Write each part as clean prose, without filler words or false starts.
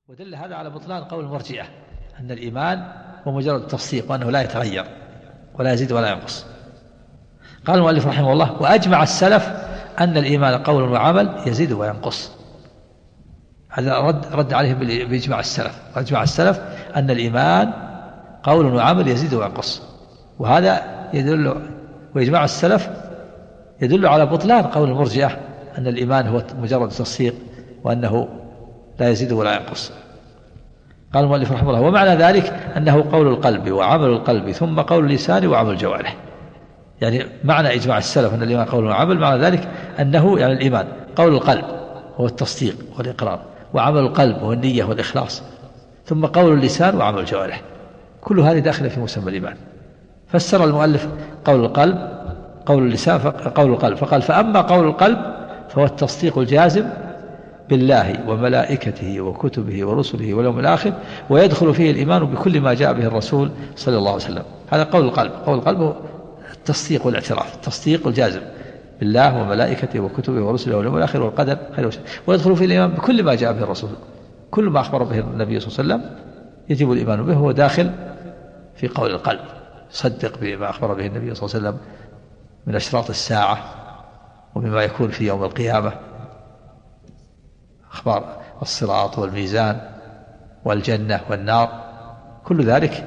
ودل هذا على بطلان قول المرجئة أن الإيمان هو مجرد تصديق وأنه لا يتغير ولا يزيد ولا ينقص. قال المؤلف رحمه الله: وأجمع السلف أن الإيمان قول وعمل يزيد وينقص. هذا رد عليه بإجماع السلف. وأجمع السلف أن الإيمان قول وعمل يزيد وينقص، وهذا يدل، وإجماع السلف يدل على بطلان قول المرجئة أن الإيمان هو مجرد تصديق وأنه لا يزيد ولا ينقص. قال المؤلف رحمه الله: ومعنى ذلك أنه قول القلب وعمل القلب ثم قول اللسان وعمل الجوارح. يعني معنى إجماع السلف أن الإيمان قول وعمل، معنى ذلك أنه يعني الإيمان قول القلب هو التصديق والإقرار، وعمل القلب هو النية والإخلاص، ثم قول اللسان وعمل الجوارح، كل هذه داخلة في مسمى الإيمان. فسر المؤلف قول القلب قول اللسان قول القلب، فقال: فأما قول القلب فهو التصديق الجازم بالله وملائكته وكتبه ورسله واليوم الآخر، ويدخل فيه الإيمان بكل ما جاء به الرسول صلى الله عليه وسلم. هذا قول القلب. قول القلب هو التصديق والاعتراف، التصديق الجازم بالله وملائكته وكتبه ورسله واليوم الآخر والقدر خير وشر، ويدخل فيه الإيمان بكل ما جاء به الرسول. كل ما أخبر به النبي صلى الله عليه وسلم يجب الإيمان به، هو داخل في قول القلب. صدق بما أخبر به النبي صلى الله عليه وسلم من أشراط الساعة وبما يكون في يوم القيامة، أخبار الصراط والميزان والجنة والنار، كل ذلك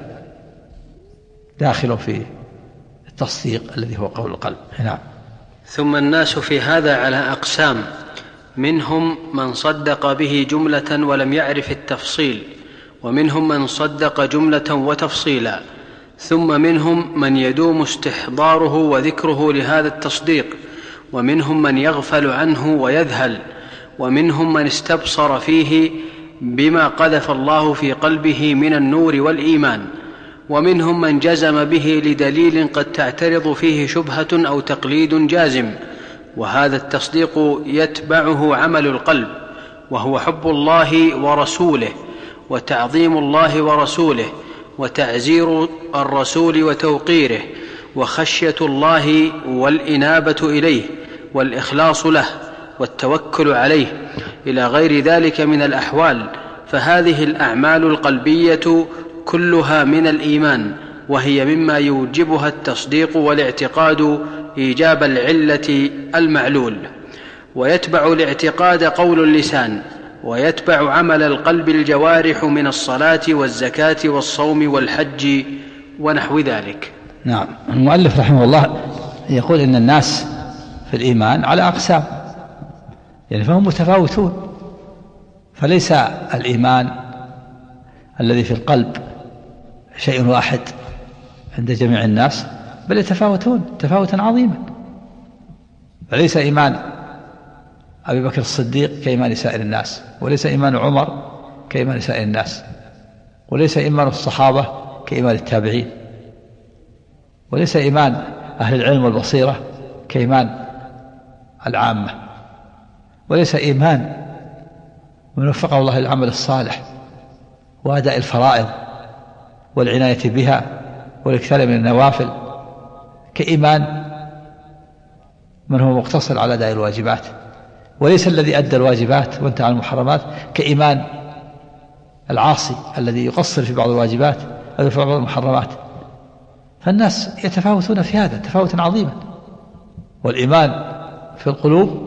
داخل في التصديق الذي هو قول القلب. نعم. ثم الناس في هذا على أقسام: منهم من صدق به جملة ولم يعرف التفصيل، ومنهم من صدق جملة وتفصيلا، ثم منهم من يدوم استحضاره وذكره لهذا التصديق، ومنهم من يغفل عنه ويذهل، ومنهم من استبصر فيه بما قذف الله في قلبه من النور والإيمان، ومنهم من جزم به لدليل قد تعترض فيه شبهة أو تقليد جازم. وهذا التصديق يتبعه عمل القلب، وهو حب الله ورسوله وتعظيم الله ورسوله وتعزير الرسول وتوقيره وخشية الله والإنابة إليه والإخلاص له والتوكل عليه إلى غير ذلك من الأحوال. فهذه الأعمال القلبية كلها من الإيمان، وهي مما يوجبها التصديق والاعتقاد إيجاب العلة المعلول. ويتبع الاعتقاد قول اللسان، ويتبع عمل القلب الجوارح من الصلاة والزكاة والصوم والحج ونحو ذلك. نعم. المؤلف رحمه الله يقول إن الناس في الإيمان على أقسام، يعني فهم متفاوتون، فليس الإيمان الذي في القلب شيء واحد عند جميع الناس، بل يتفاوتون تفاوتا عظيما. فليس إيمان أبي بكر الصديق كإيمان سائر الناس، وليس إيمان عمر كإيمان سائر الناس، وليس إيمان الصحابة كإيمان التابعين، وليس إيمان أهل العلم والبصيرة كإيمان العامة، وليس إيمان من وفقه الله للعمل الصالح وأداء الفرائض والعناية بها والاكثار من النوافل كإيمان من هو مقتصر على أداء الواجبات، وليس الذي أدى الواجبات وانتهى عن المحرمات كإيمان العاصي الذي يقصر في بعض الواجبات أو في بعض المحرمات. فالناس يتفاوتون في هذا تفاوتا عظيما. والإيمان في القلوب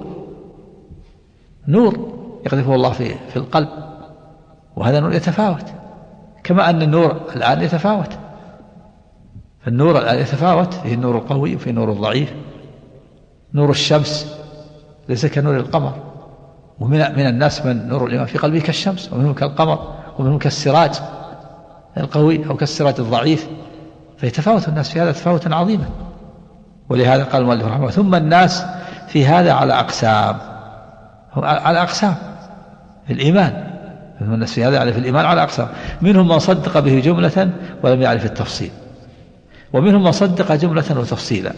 نور يقذفه الله في القلب، وهذا النور يتفاوت، كما أن النور الآن يتفاوت. فالنور الآن يتفاوت، فيه النور القوي وفيه النور الضعيف. نور الشمس ليس كنور القمر، ومن الناس من نور الإيمان في قلبه كالشمس، ومنهم كالقمر، ومنهم كالسراج القوي أو كالسراج الضعيف. فيتفاوت الناس في هذا تفاوتا عظيما. ولهذا قال المؤلف رحمه الله: ثم الناس في هذا على أقسام، على أقسام في الإيمان. ثم الناس في هذا في الإيمان على أقسام: منهم من صدق به جملة ولم يعرف التفصيل، ومنهم من صدق جملة وتفصيلا.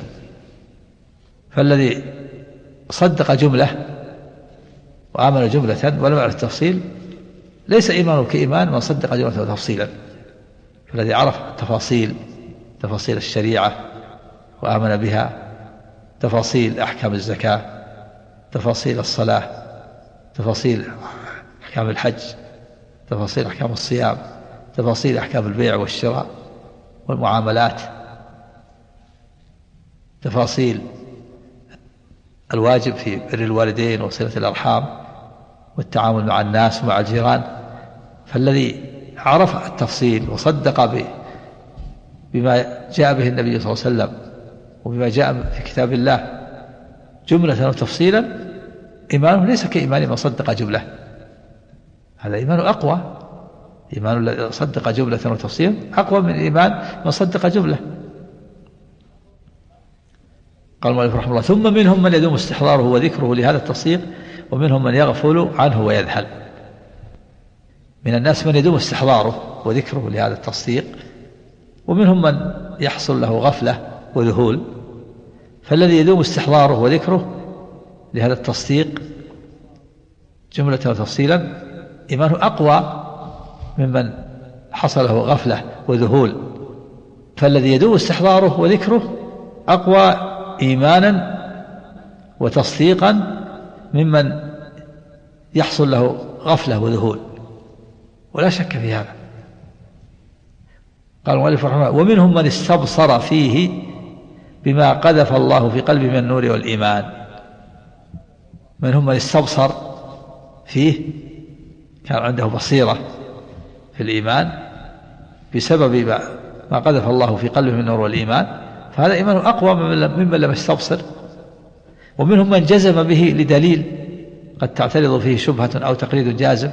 فالذي صدق جملة وعمل جملة ولم يعرف التفصيل ليس إيمانه كإيمان من صدق جملة وتفصيلا. فالذي عرف تفاصيل الشريعة وآمن بها، تفاصيل أحكام الزكاة، تفاصيل الصلاة، تفاصيل أحكام الحج، تفاصيل أحكام الصيام، تفاصيل أحكام البيع والشراء والمعاملات، تفاصيل الواجب في بر الوالدين وصلة الأرحام والتعامل مع الناس ومع الجيران. فالذي عرف التفصيل وصدق بما جاء به النبي صلى الله عليه وسلم وبما جاء في كتاب الله جملة وتفصيلا، إيمانه ليس كإيمان من صدق جملة، هذا إيمان أقوى. إيمان الذي صدق جملة وتفصيلا أقوى من إيمان من صدق جملة. قال المؤلف رحمه الله: ثم منهم من يدوم استحضاره وذكره لهذا التصديق، ومنهم من يغفل عنه ويذهل. من الناس من يدوم استحضاره وذكره لهذا التصديق، ومنهم من يحصل له غفلة وذهول. فالذي يدوم استحضاره وذكره لهذا التصديق جملة وتفصيلا إيمانه أقوى ممن حصل له غفلة وذهول. فالذي يدوم استحضاره وذكره أقوى إيمانا وتصديقا ممن يحصل له غفلة وذهول، ولا شك في هذا. قال المؤلف رحمه الله: ومنهم من استبصر فيه بما قذف الله في قلبه من النور والإيمان. منهم من استبصر فيه، كان عنده بصيرة في الإيمان بسبب ما قذف الله في قلبه من النور والإيمان، فهذا إيمانه أقوى ممن لم يستبصر. ومنهم من جزم به لدليل قد تعترض فيه شبهة أو تقليد جازم.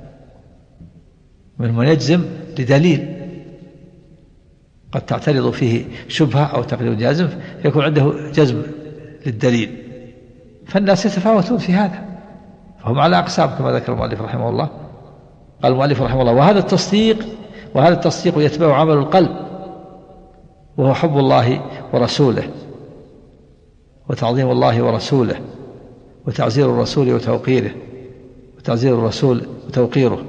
منهم من يجزم لدليل قد تعترض فيه شبهة أو تقليد جازم، يكون عنده جزم للدليل. فالناس يتفاوتون في هذا، فهم على أقسام كما ذكر المؤلف رحمه الله. قال المؤلف رحمه الله: وهذا التصديق يتبع عمل القلب، وهو حب الله ورسوله وتعظيم الله ورسوله وتعزير الرسول وتوقيره وتعزير الرسول وتوقيره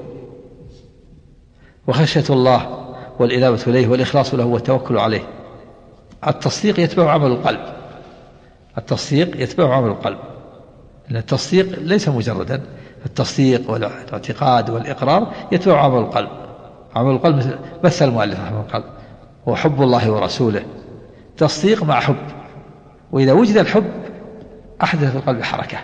وخشية الله والإنابة إليه والإخلاص له والتوكل عليه. التصديق يتبع عمل القلب، التصديق يتبع عمل القلب، لأن التصديق ليس مجردا، التصديق والاعتقاد والإقرار يتبع عمل القلب. عمل القلب مثل المؤلف رحمه الله قال: هو حب الله ورسوله، تصديق مع حب، وإذا وجد الحب أحدث في القلب حركة،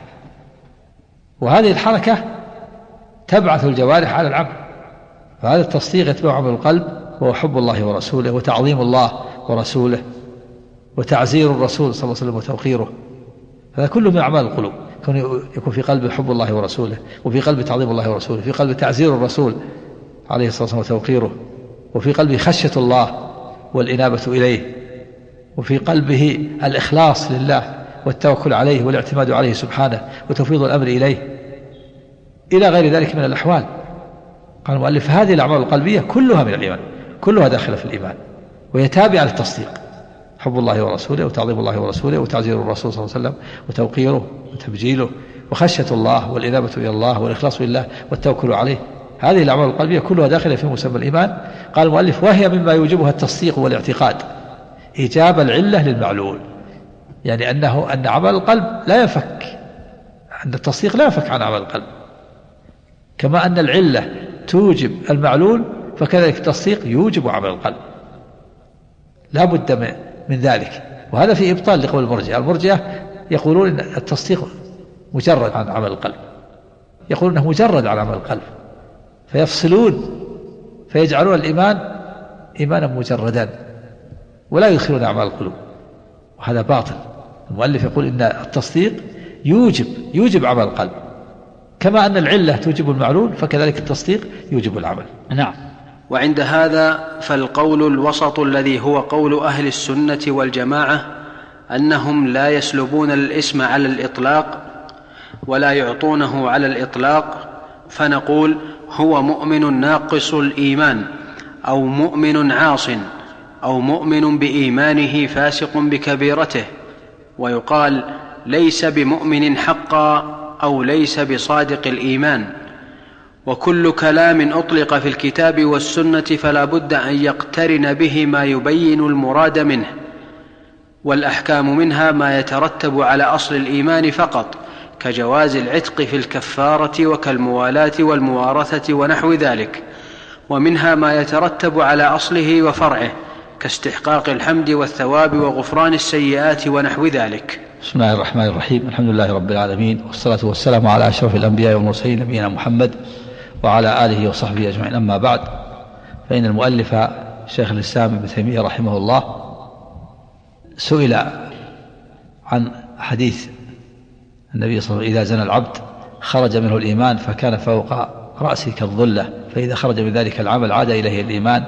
وهذه الحركة تبعث الجوارح على العمل. فهذا التصديق يتبع عمل القلب، وهو حب الله ورسوله وتعظيم الله ورسوله وتعزير الرسول صلى الله عليه وسلم وتوقيره. هذا كله من أعمال القلوب، يكون في قلب حب الله ورسوله، وفي قلب تعظيم الله ورسوله، في قلب تعزير الرسول عليه الصلاة والسلام وتوقيره، وفي قلبه خشية الله والإنابة إليه، وفي قلبه الإخلاص لله والتوكل عليه والاعتماد عليه سبحانه وتفويض الأمر إليه، إلى غير ذلك من الأحوال. قال المؤلف: هذه الأعمال القلبية كلها من الإيمان، كلها داخلة في الإيمان، وهي تابعة للتصديق: حب الله ورسوله وتعظيم الله ورسوله وتعزير الرسول صلى الله عليه وسلم وتوقيره وتبجيله وخشية الله والإنابة إلى الله والإخلاص لله والتوكل عليه. هذه الأعمال القلبية كلها داخلة في مسمى الإيمان. قال المؤلف: وهي مما يوجبها التصديق والاعتقاد إيجاب العلة للمعلول، يعني أن عمل القلب لا يفك، أن التصديق لا يفك عن عمل القلب، كما أن العلة توجب المعلول فكذلك التصديق يوجب عمل القلب، لا بد من ذلك. وهذا في إبطال لقول المرجئة. المرجئة يقولون أن التصديق مجرد عن عمل القلب، يقولون أنه مجرد عن عمل القلب، فيفصلون فيجعلون الإيمان إيمانا مجردا ولا يدخلون أعمال القلوب، وهذا باطل. المؤلف يقول إن التصديق يوجب عمل القلب، كما أن العلة توجب المعلول فكذلك التصديق يوجب العمل. نعم. وعند هذا فالقول الوسط الذي هو قول أهل السنة والجماعة أنهم لا يسلبون الاسم على الإطلاق ولا يعطونه على الإطلاق، فنقول: هو مؤمن ناقص الإيمان، أو مؤمن عاص، أو مؤمن بإيمانه فاسق بكبيرته. ويقال: ليس بمؤمن حقا، أو ليس بصادق الإيمان. وكل كلام أطلق في الكتاب والسنة فلا بد أن يقترن به ما يبين المراد منه، والأحكام منها ما يترتب على أصل الإيمان فقط، كجواز العتق في الكفارة وكالموالاة والموارثة ونحو ذلك، ومنها ما يترتب على أصله وفرعه كاستحقاق الحمد والثواب وغفران السيئات ونحو ذلك. بسم الله الرحمن الرحيم. الحمد لله رب العالمين، والصلاة والسلام على أشرف الأنبياء والمرسلين نبينا محمد وعلى آله وصحبه أجمعين. أما بعد، فإن المؤلف شيخ الإسلام ابن تيمية رحمه الله سئل عن حديث النبي صلى الله عليه وسلم: إذا زنى العبد خرج منه الإيمان فكان فوق رأسه كالظلة، فإذا خرج من ذلك العمل عاد إليه الإيمان،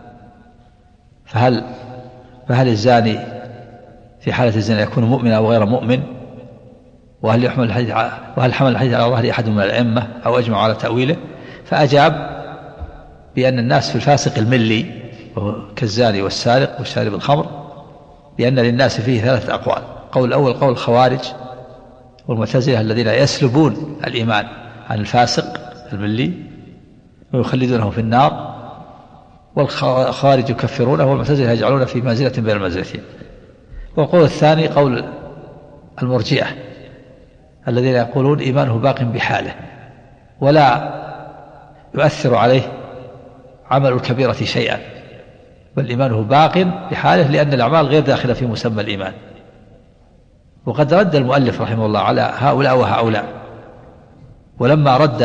فهل الزاني في حالة الزنا يكون مؤمنا أو غير مؤمن؟ وهل حمل الحديث على ظهر أحد من الأئمة أو أجمع على تأويله؟ فأجاب بأن الناس في الفاسق الملي وهو كالزاني والسارق والشارب الخمر، لأن للناس فيه 3 أقوال. قول الأول قول الخوارج والمعتزلة الذين يسلبون الإيمان عن الفاسق الملي ويخلدونه في النار، والخوارج يكفرونه والمعتزلة يجعلون في منزلة بين المنزلتين. والقول الثاني قول المرجئة الذين يقولون إيمانه باق بحاله ولا يؤثر عليه عمل الكبيرة شيئا، بل إيمانه باق بحاله لأن الأعمال غير داخلة في مسمى الإيمان. وقد رد المؤلف رحمه الله على هؤلاء وهؤلاء، ولما رد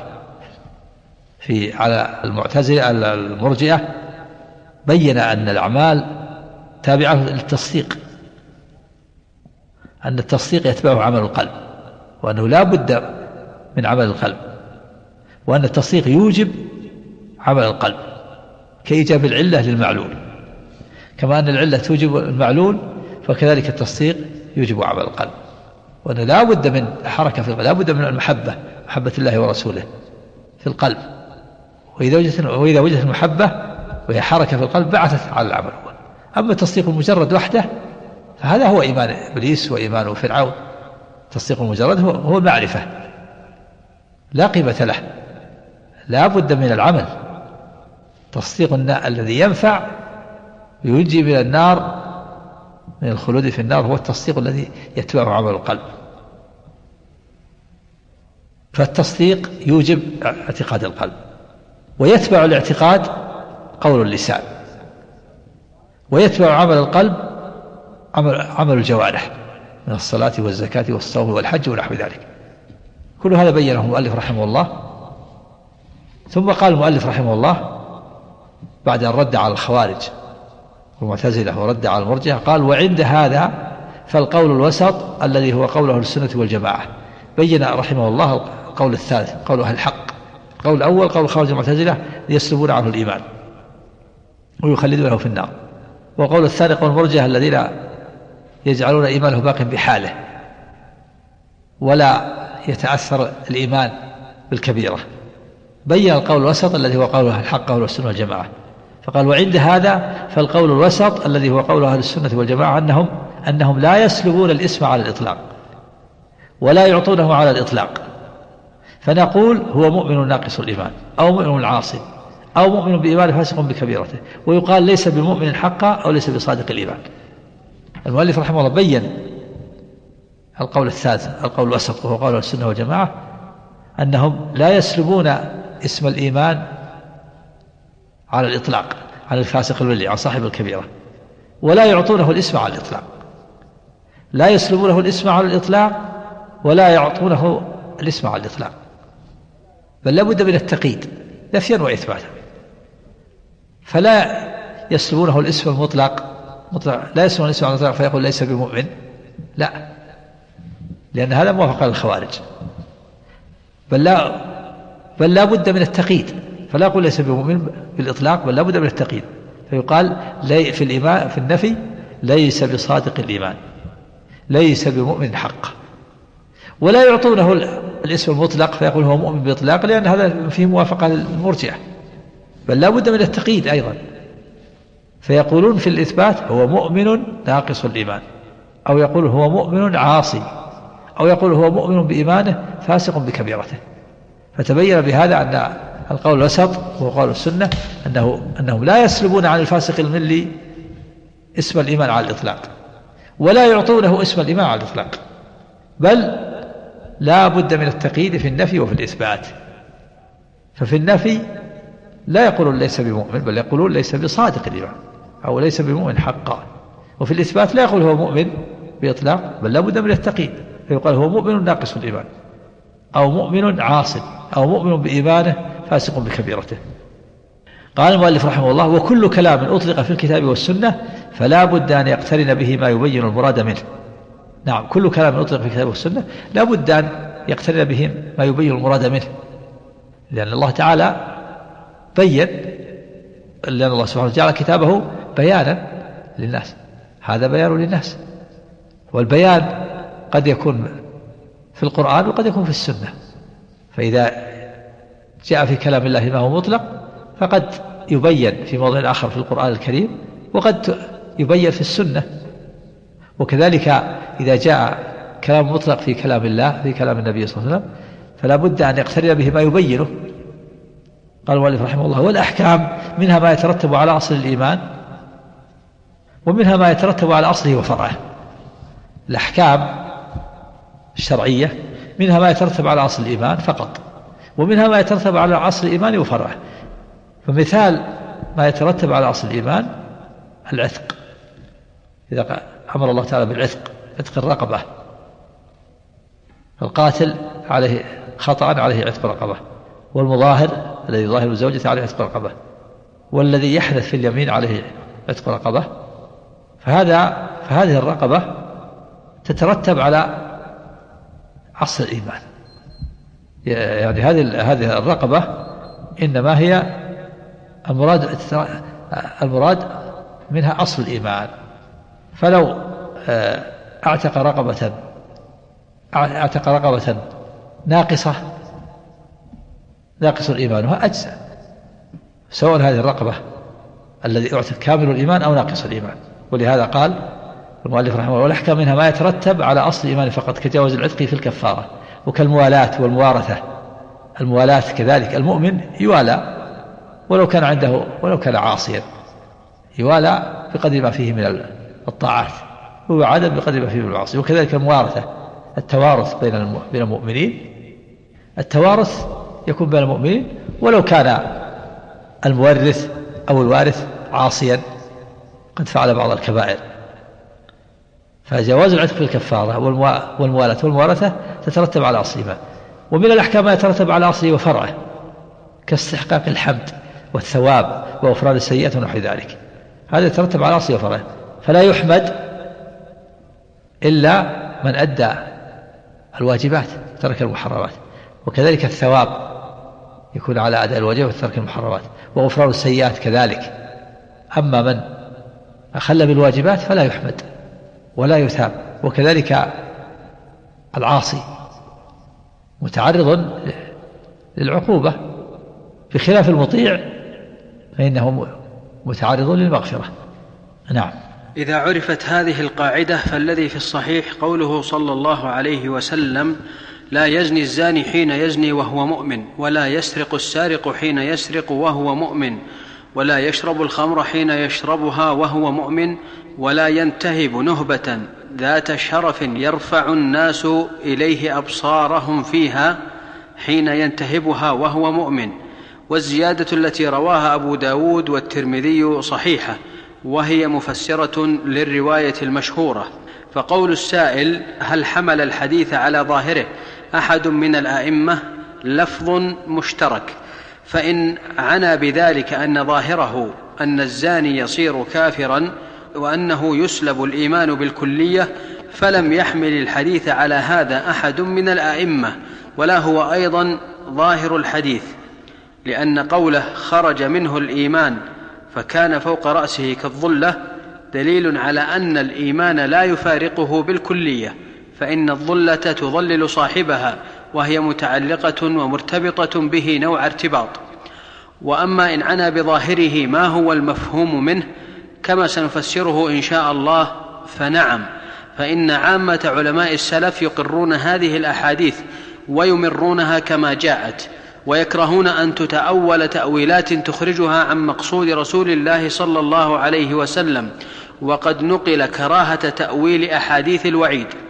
على المعتزلة المرجئة بين أن الأعمال تابعة للتصديق، أن التصديق يتبعه عمل القلب، وأنه لا بد من عمل القلب، وأن التصديق يوجب عمل القلب كإيجاب العلة للمعلول، كما أن العلة توجب المعلول فكذلك التصديق يوجب عمل القلب، وأن لا بد من حركة في القلب، لا بد من المحبة، محبة الله ورسوله في القلب، وإذا وجدت المحبة وهي حركة في القلب بعثت على العمل. أما التصديق المجرد وحده فهذا هو إيمان إبليس وإيمان فرعون. التصديق المجرد هو المعرفة، لا قيمة له، لا بد من العمل. تصديق الذي ينفع وينجي من النار، من الخلود في النار، هو التصديق الذي يتبعه عمل القلب. فالتصديق يوجب اعتقاد القلب، ويتبع الاعتقاد قول اللسان، ويتبع عمل القلب عمل الجوارح من الصلاة والزكاة والصوم والحج ونحو ذلك. كل هذا بينه المؤلف رحمه الله. ثم قال المؤلف رحمه الله بعد أن رد على الخوارج والمعتزلة ورد على المرجئة، قال: وعند هذا فالقول الوسط الذي هو قوله السنة والجماعة. بين رحمه الله القول الثالث قول أهل الحق. القول الأول قول الخوارج والمعتزلة يسلبون عنه الإيمان ويخلدونه في النار. وقول الثاني قول المرجئة الذين يجعلون إيمانه باق بحاله ولا يتأثر الإيمان بالكبيرة. بين القول الوسط الذي هو قول أهل الحق قول السنة والجماعة، فقال: وعند هذا فالقول الوسط الذي هو قول أهل السنة والجماعة أنهم لا يسلبون الإسم على الإطلاق ولا يعطونه على الإطلاق، فنقول هو مؤمن ناقص الإيمان أو مؤمن عاصي أو مؤمن بإيمان فاسق بكبيرته، ويقال ليس بمؤمن حقا أو ليس بصادق الإيمان. المؤلف رحمه الله بين القول الثالث القول الوسط وهو قول السنة والجماعة، أنهم لا يسلبون اسم الإيمان على الإطلاق عن الفاسق الملي عن صاحب الكبيرة، ولا يعطونه الاسم على الإطلاق، لا يسلبونه الاسم على الإطلاق ولا يعطونه الاسم على الإطلاق، بل لابد من التقييد نفيا وإثباتا. فلا يسلبونه الاسم المطلق لا يسلبون الاسم على الإطلاق فيقول ليس بمؤمن، لا، لأن هذا موافق للخوارج. بل لا بد من التقييد، فلا يقول ليس بمؤمن بالإطلاق، بل لا بد من التقييد، فيقال في الإيمان في النفي ليس بصادق الإيمان، ليس بمؤمن حق. ولا يعطونه الاسم المطلق فيقول هو مؤمن بإطلاق، لأن هذا فيه موافقة للمرجئة، بل لا بد من التقييد أيضا، فيقولون في الإثبات هو مؤمن ناقص الإيمان، أو يقول هو مؤمن عاصي، أو يقول هو مؤمن بإيمانه فاسق بكبيرته. فتبين بهذا أن القول الوسط هو قول السنة أنهم لا يسلبون عن الفاسق الملي اسم الإيمان على الإطلاق، ولا يعطونه اسم الإيمان على الإطلاق، بل لا بد من التقييد في النفي وفي الإثبات. ففي النفي لا يقولون ليس بمؤمن، بل يقولون ليس بصادق الإيمان أو ليس بمؤمن حقا. وفي الإثبات لا يقول هو مؤمن بإطلاق، بل لا بد من التقييد، فيقال هو مؤمن ناقص الإيمان، أو مؤمن عاص، أو مؤمن بإيمانه فاسق بكبيرته. قال المؤلف رحمه الله: وكل كلام أطلق في الكتاب والسنة فلا بد أن يقترن به ما يبين المراد منه. نعم، كل كلام أطلق في الكتاب والسنة لا بد أن يقترن به ما يبين المراد منه، لأن الله تعالى بين، لأن الله سبحانه وتعالى جعل كتابه بيانا للناس، هذا بيان للناس. والبيان قد يكون في القرآن وقد يكون في السنة، فإذا جاء في كلام الله ما هو مطلق فقد يبين في موضع آخر في القرآن الكريم، وقد يبين في السنة. وكذلك إذا جاء كلام مطلق في كلام الله في كلام النبي صلى الله عليه وسلم فلا بد أن يقترن به ما يبينه. قال المؤلف رحمه الله: والأحكام منها ما يترتب على أصل الإيمان، ومنها ما يترتب على أصله وفرعه. الأحكام الشرعية منها ما يترتب على أصل الإيمان فقط، ومنها ما يترتب على أصل الإيمان وفرعه. فمثال ما يترتب على أصل الإيمان العتق، إذا أمر الله تعالى بالعتق، عتق الرقبة، القاتل عليه خطأ عليه عتق الرقبة، والمظاهر الذي يظاهر زوجته عليه عتق الرقبة، والذي يحدث في اليمين عليه عتق الرقبة. فهذه الرقبة تترتب على أصل الإيمان، يعني هذه الرقبة إنما هي المراد منها أصل الإيمان. فلو اعتق رقبة ناقصة ناقص الإيمان أجزاء، سواء هذه الرقبة الذي اعتق كامل الإيمان أو ناقص الإيمان. ولهذا قال المؤلف رحمه الله: والأحكام منها ما يترتب على أصل الإيمان فقط، كجواز العتق في الكفارة، وكالموالاة والموارثة. الموالاة كذلك، المؤمن يوالى ولو كان عاصيا، يوالى بقدر ما فيه من الطاعات، ويعادل بقدر ما فيه من المعاصي. وكذلك الموارثة، التوارث بين المؤمنين، التوارث يكون بين المؤمنين ولو كان المورث أو الوارث عاصيا قد فعل بعض الكبائر. فجواز العتق في الكفارة والموالاة والموارثة تترتب على أصل الإيمان. ومن الأحكام ما يترتب على أصله وفرعه، كاستحقاق الحمد والثواب وغفران السيئات ونحو ذلك، هذا يترتب على أصله وفرعه. فلا يحمد إلا من أدى الواجبات ترك المحرمات، وكذلك الثواب يكون على أداء الواجبات وترك المحرمات، وغفران السيئات كذلك. أما من أخل بالواجبات فلا يحمد ولا يثاب. وكذلك العاصي متعرض للعقوبة، بخلاف المطيع فإنه متعرض للمغفرة. نعم. إذا عرفت هذه القاعدة فالذي في الصحيح قوله صلى الله عليه وسلم: لا يزني الزاني حين يزني وهو مؤمن، ولا يسرق السارق حين يسرق وهو مؤمن، ولا يشرب الخمر حين يشربها وهو مؤمن، ولا ينتهب نهبة ذات شرف يرفع الناس إليه أبصارهم فيها حين ينتهبها وهو مؤمن. والزيادة التي رواها أبو داود والترمذي صحيحة، وهي مفسرة للرواية المشهورة. فقول السائل: هل حمل الحديث على ظاهره أحد من الأئمة؟ لفظ مشترك، فإن عنى بذلك أن ظاهره أن الزاني يصير كافرا وأنه يسلب الإيمان بالكلية فلم يحمل الحديث على هذا أحد من الأئمة، ولا هو أيضا ظاهر الحديث، لأن قوله خرج منه الإيمان فكان فوق رأسه كالظلة دليل على أن الإيمان لا يفارقه بالكلية، فإن الظلة تظلل صاحبها وهي متعلقة ومرتبطة به نوع ارتباط. وأما إن عنى بظاهره ما هو المفهوم منه كما سنفسره إن شاء الله فنعم، فإن عامة علماء السلف يقرون هذه الأحاديث ويمرونها كما جاءت، ويكرهون أن تتأول تأويلات تخرجها عن مقصود رسول الله صلى الله عليه وسلم، وقد نقل كراهة تأويل أحاديث الوعيد.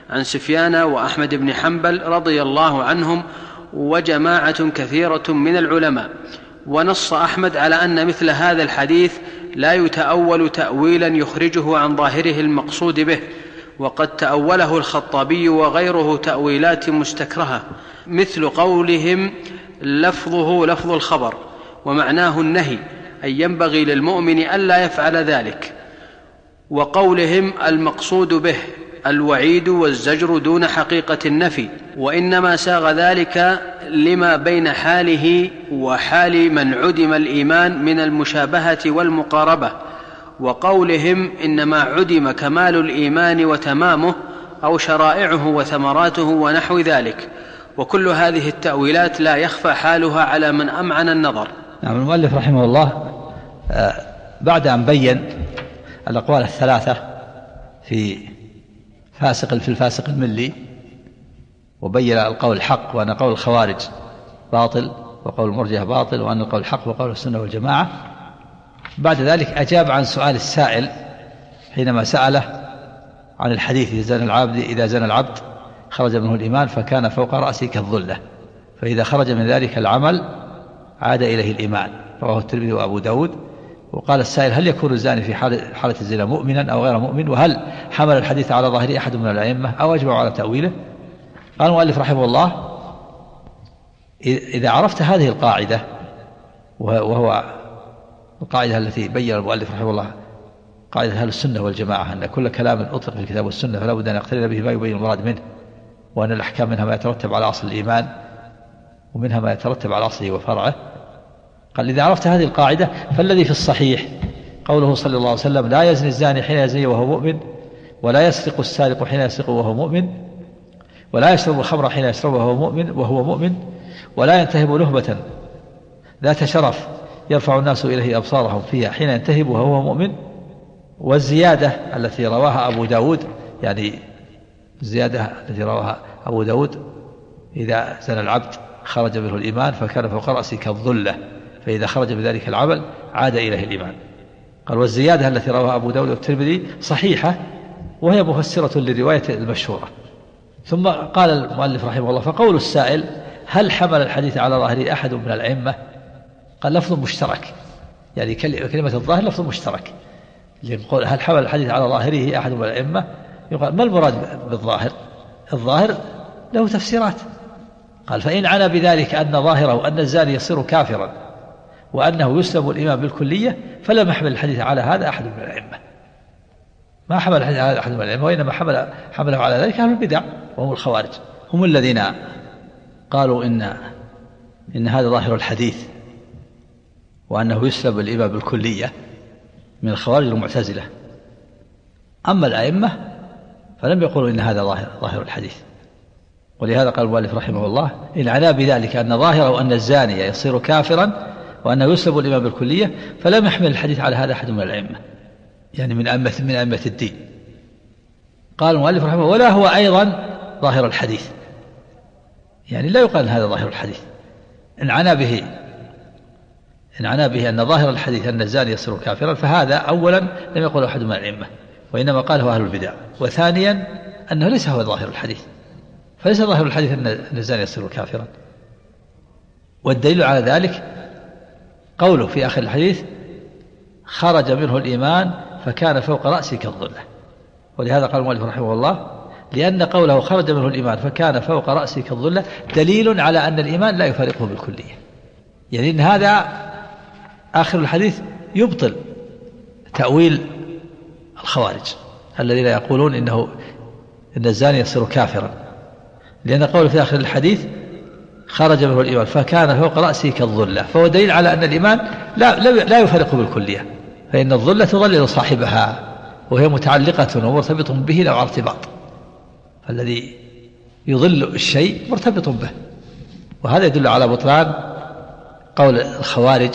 عن سفيان وأحمد بن حنبل رضي الله عنهم وجماعة كثيرة من العلماء. ونص أحمد على أن مثل هذا الحديث لا يتأول تأويلا يخرجه عن ظاهره المقصود به، وقد تأوله الخطابي وغيره تأويلات مستكرهة، مثل قولهم لفظه لفظ الخبر ومعناه النهي، أي ينبغي للمؤمن ألا يفعل ذلك، وقولهم المقصود به الوعيد والزجر دون حقيقة النفي، وإنما ساغ ذلك لما بين حاله وحال من عدم الإيمان من المشابهة والمقاربة، وقولهم إنما عدم كمال الإيمان وتمامه أو شرائعه وثمراته ونحو ذلك. وكل هذه التأويلات لا يخفى حالها على من أمعن النظر. نعم. المؤلف رحمه الله بعد أن بين الأقوال الثلاثة في الفاسق الملي، وبين القول الحق وأن قول الخوارج باطل وقول المرجئة باطل، وأن القول الحق وقول السنة والجماعة، بعد ذلك أجاب عن سؤال السائل حينما سأله عن الحديث إذا زنى العبد خرج منه الإيمان فكان فوق رأسه كالظلة، فإذا خرج من ذلك العمل عاد إليه الإيمان، رواه الترمذي وأبو داود. وقال السائل هل يكون الزاني في حالة الزنا مؤمنا أو غير مؤمن، وهل حمل الحديث على ظاهره أحد من الأئمة أو أجمعوا على تأويله؟ قال المؤلف رحمه الله إذا عرفت هذه القاعدة، وهو القاعدة التي بين المؤلف رحمه الله قاعدة أهل السنة والجماعة، أن كل كلام أطلق في الكتاب والسنة فلا بد أن يقترن به ما يبين المراد منه، وأن الأحكام منها ما يترتب على أصل الإيمان ومنها ما يترتب على أصله وفرعه. قال إذا عرفت هذه القاعدة فالذي في الصحيح قوله صلى الله عليه وسلم لا يزني الزاني حين يزني وهو مؤمن، ولا يسرق السارق حين يسرق وهو مؤمن، ولا يشرب الخمر حين يشربه وهو مؤمن، ولا ينتهب نهبة ذات شرف يرفع الناس إليه أبصارهم فيها حين ينتهب وهو مؤمن. والزيادة التي رواها أبو داود، يعني الزيادة التي رواها أبو داود إذا زنى العبد خرج منه الإيمان فكان فوق رأسه كالظلة، فإذا خرج بذلك العمل عاد إليه الإيمان. قال والزيادة التي رواها أبو داود والترمذي صحيحة وهي مفسرة للرواية المشهورة. ثم قال المؤلف رحمه الله فقول السائل هل حمل الحديث على ظاهره أحد من الأئمة؟ قال لفظ مشترك، يعني كلمة الظاهر لفظ مشترك، يقول هل حمل الحديث على ظاهره أحد من الأئمة؟ يقال ما المراد بالظاهر؟ الظاهر له تفسيرات. قال فإن عنا بذلك أن ظاهره أن الزاني يصير كافرا وأنه يسلب الإيمان بالكلية فلا محمل الحديث على هذا أحد من الأئمة، ما حمل الحديث على أحد من الأئمة، وإنما حمله على ذلك أهل البدع وهم الخوارج، هم الذين قالوا إن هذا ظاهر الحديث وأنه يسلب الإيمان بالكلية من الخوارج المعتزلة. أما الأئمة فلم يقولوا إن هذا ظاهر الحديث. ولهذا قال المؤلف رحمه الله إن عنا بذلك أن ظاهره أن الزاني يصير كافرا وأنه يسلب الإيمان بالكلية فلم يحمل الحديث على هذا أحد من الأئمة، يعني من أئمة الدين. قال المؤلف رحمه الله ولا هو أيضا ظاهر الحديث، يعني لا يقال هذا ظاهر الحديث. إن عنا به أن ظاهر الحديث أن الزاني يصير كافرا فهذا أولا لم يقل أحد من الأئمة، وإنما قاله أهل البدع. وثانيا أنه ليس هو ظاهر الحديث، فليس ظاهر الحديث أن الزاني يصير كافرا. والدليل على ذلك قوله في آخر الحديث خرج منه الإيمان فكان فوق رأسه كالظلة. ولهذا قال المؤلف رحمه الله لأن قوله خرج منه الإيمان فكان فوق رأسه كالظلة دليل على أن الإيمان لا يفارقه بالكلية، يعني إن هذا آخر الحديث يبطل تأويل الخوارج الذين يقولون إن الزاني يصير كافرا، لأن قوله في آخر الحديث خرج منه الإيمان فكان فوق رأسه كالظلة، فهو دليل على أن الإيمان لا يفارقه بالكلية، فإن الظلة تظلل صاحبها وهي متعلقة ومرتبط به نوع ارتباط، فالذي يظل الشيء مرتبط به. وهذا يدل على بطلان قول الخوارج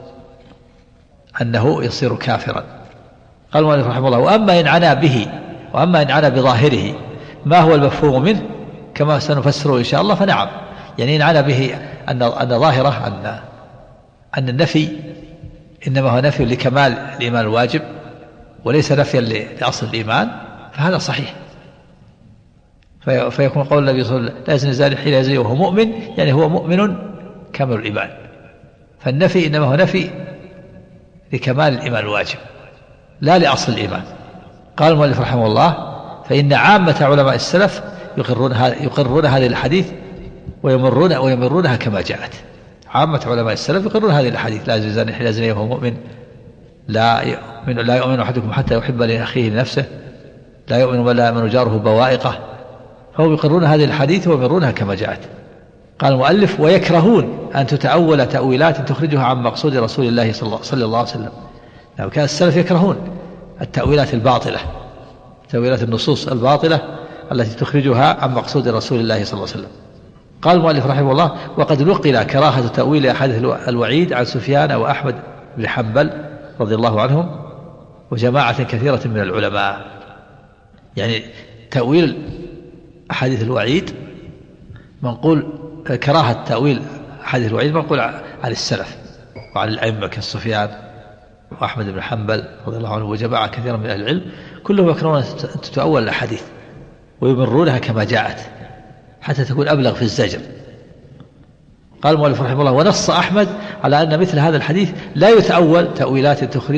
أنه يصير كافرا. قال المؤلف رحمه الله وأما إن عنا بظاهره ما هو المفهوم منه كما سنفسره إن شاء الله فنعم، يعني إن عنا به أن ظاهره أن النفي إنما هو نفي لكمال الإيمان الواجب وليس نفيا لأصل الإيمان فهذا صحيح. فيكون قول النبي صلى الله عليه وسلم لا يزني الزاني حين يزني وهو مؤمن، يعني هو مؤمن كامل الإيمان. فالنفي إنما هو نفي لكمال الإيمان الواجب لا لأصل الإيمان. قال المؤلف رحمه الله فإن عامة علماء السلف يقرون هذه الحديث ويمرونها كما جاءت. عامة علماء السلف يقرون هذه الحديث لا يزني الزاني حين يزني وهو مؤمن، لا يؤمن أحدكم حتى يحب لأخيه لنفسه، لا يؤمن ولا يؤمن جاره بوائقه. فهم يقرون هذه الحديث ويمرونها كما جاءت. قال المؤلف ويكرهون أن تتأول تأويلات تخرجها عن مقصود رسول الله صلى الله عليه وسلم. يعني كان السلف يكرهون التأويلات الباطلة، تأويلات النصوص الباطلة التي تخرجها عن مقصود رسول الله صلى الله عليه وسلم. قال المؤلف رحمه الله وقد نقل كراهة تأويل أحاديث الوعيد عن سفيان وأحمد بن حنبل رضي الله عنهم وجماعة كثيرة من العلماء. يعني تأويل أحاديث الوعيد منقول، كراهة تأويل أحاديث الوعيد منقول عن السلف وعن الأئمة كالسفيان وأحمد بن حنبل رضي الله عنه وجماعة كثيرة من أهل العلم، كلهم يكرهون أن تتأول الأحاديث ويمرونها كما جاءت حتى تكون أبلغ في الزجر. قال المؤلف رحمه الله ونص أحمد على أن مثل هذا الحديث لا يتأول تأويلا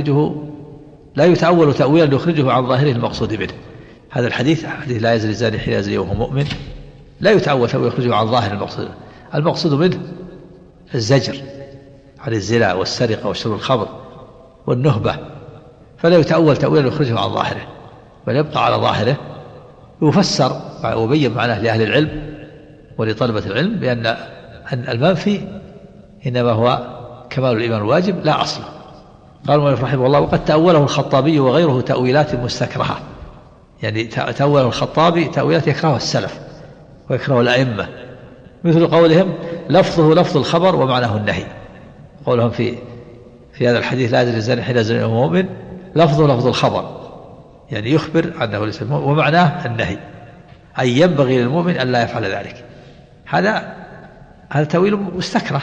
يخرجه عن ظاهره المقصود منه. هذا الحديث حديث لا يزني الزاني حين يزني وهو مؤمن لا يتأول تأويل يخرجه عن ظاهر المقصود منه الزجر عن الزنا والسرقة وشرب الخمر والنهبة، فلا يتأول تأويل يخرجه عن ظاهره بل يبقى على ظاهره. يفسر وبين معناه لأهل العلم ولطلبة العلم بأن المنفي إنما هو كمال الإيمان الواجب لا أصل. قال المؤلف رحمه الله وقد تأوله الخطابي وغيره تأويلات مستكرهة. يعني تأوله الخطابي تأويلات يكرهها السلف ويكره الأئمة، مثل قولهم لفظه لفظ الخبر ومعناه النهي. قولهم في هذا الحديث لا يزني الزاني حين يزني وهو مؤمن لفظه لفظ الخبر، يعني يخبر أنه ليس مؤمن، ومعناه النهي أي ينبغي للمؤمن أن لا يفعل ذلك. هذا تأويل مستكره،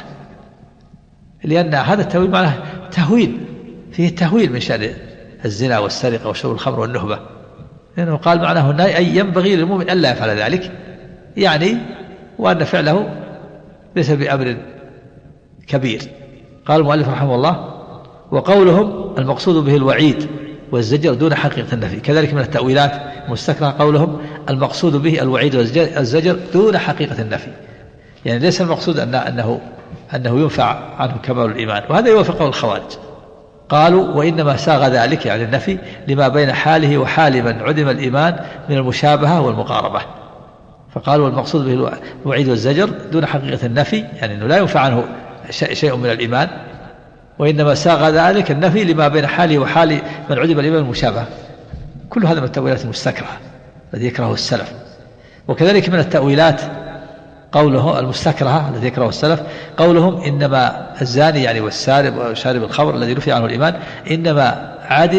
لأن هذا التأويل معناه تهويل، فيه التهويل من شأن الزنا والسرقة وشرب الخمر والنهبة، لأنه قال معناه النهي أي ينبغي للمؤمن أن لا يفعل ذلك، يعني وأن فعله ليس بأمر كبير. قال المؤلف رحمه الله وقولهم المقصود به الوعيد والزجر دون حقيقة النفي. كذلك من التأويلات المستكرهة قولهم المقصود به الوعيد والزجر دون حقيقة النفي، يعني ليس المقصود أنه ينفع عنه كمال الإيمان، وهذا يوافقه الخوارج. قالوا وإنما ساغ ذلك يعني النفي لما بين حاله وحال من عدم الإيمان من المشابهة والمقاربة، فقالوا المقصود به الوعيد والزجر دون حقيقة النفي، يعني أنه لا ينفع عنه شيء من الإيمان، وإنما ساغ ذلك النفي لما بين حاله وحال من عدم الإيمان المشابهة. كل هذا من التأويلات المستكرهة الذي يكرهه السلف. وكذلك من التأويلات قوله المستكرهة الذي يكرهه السلف قولهم إنما الزاني يعني والسارب وشارب الخمر الذي رفع عنه الإيمان إنما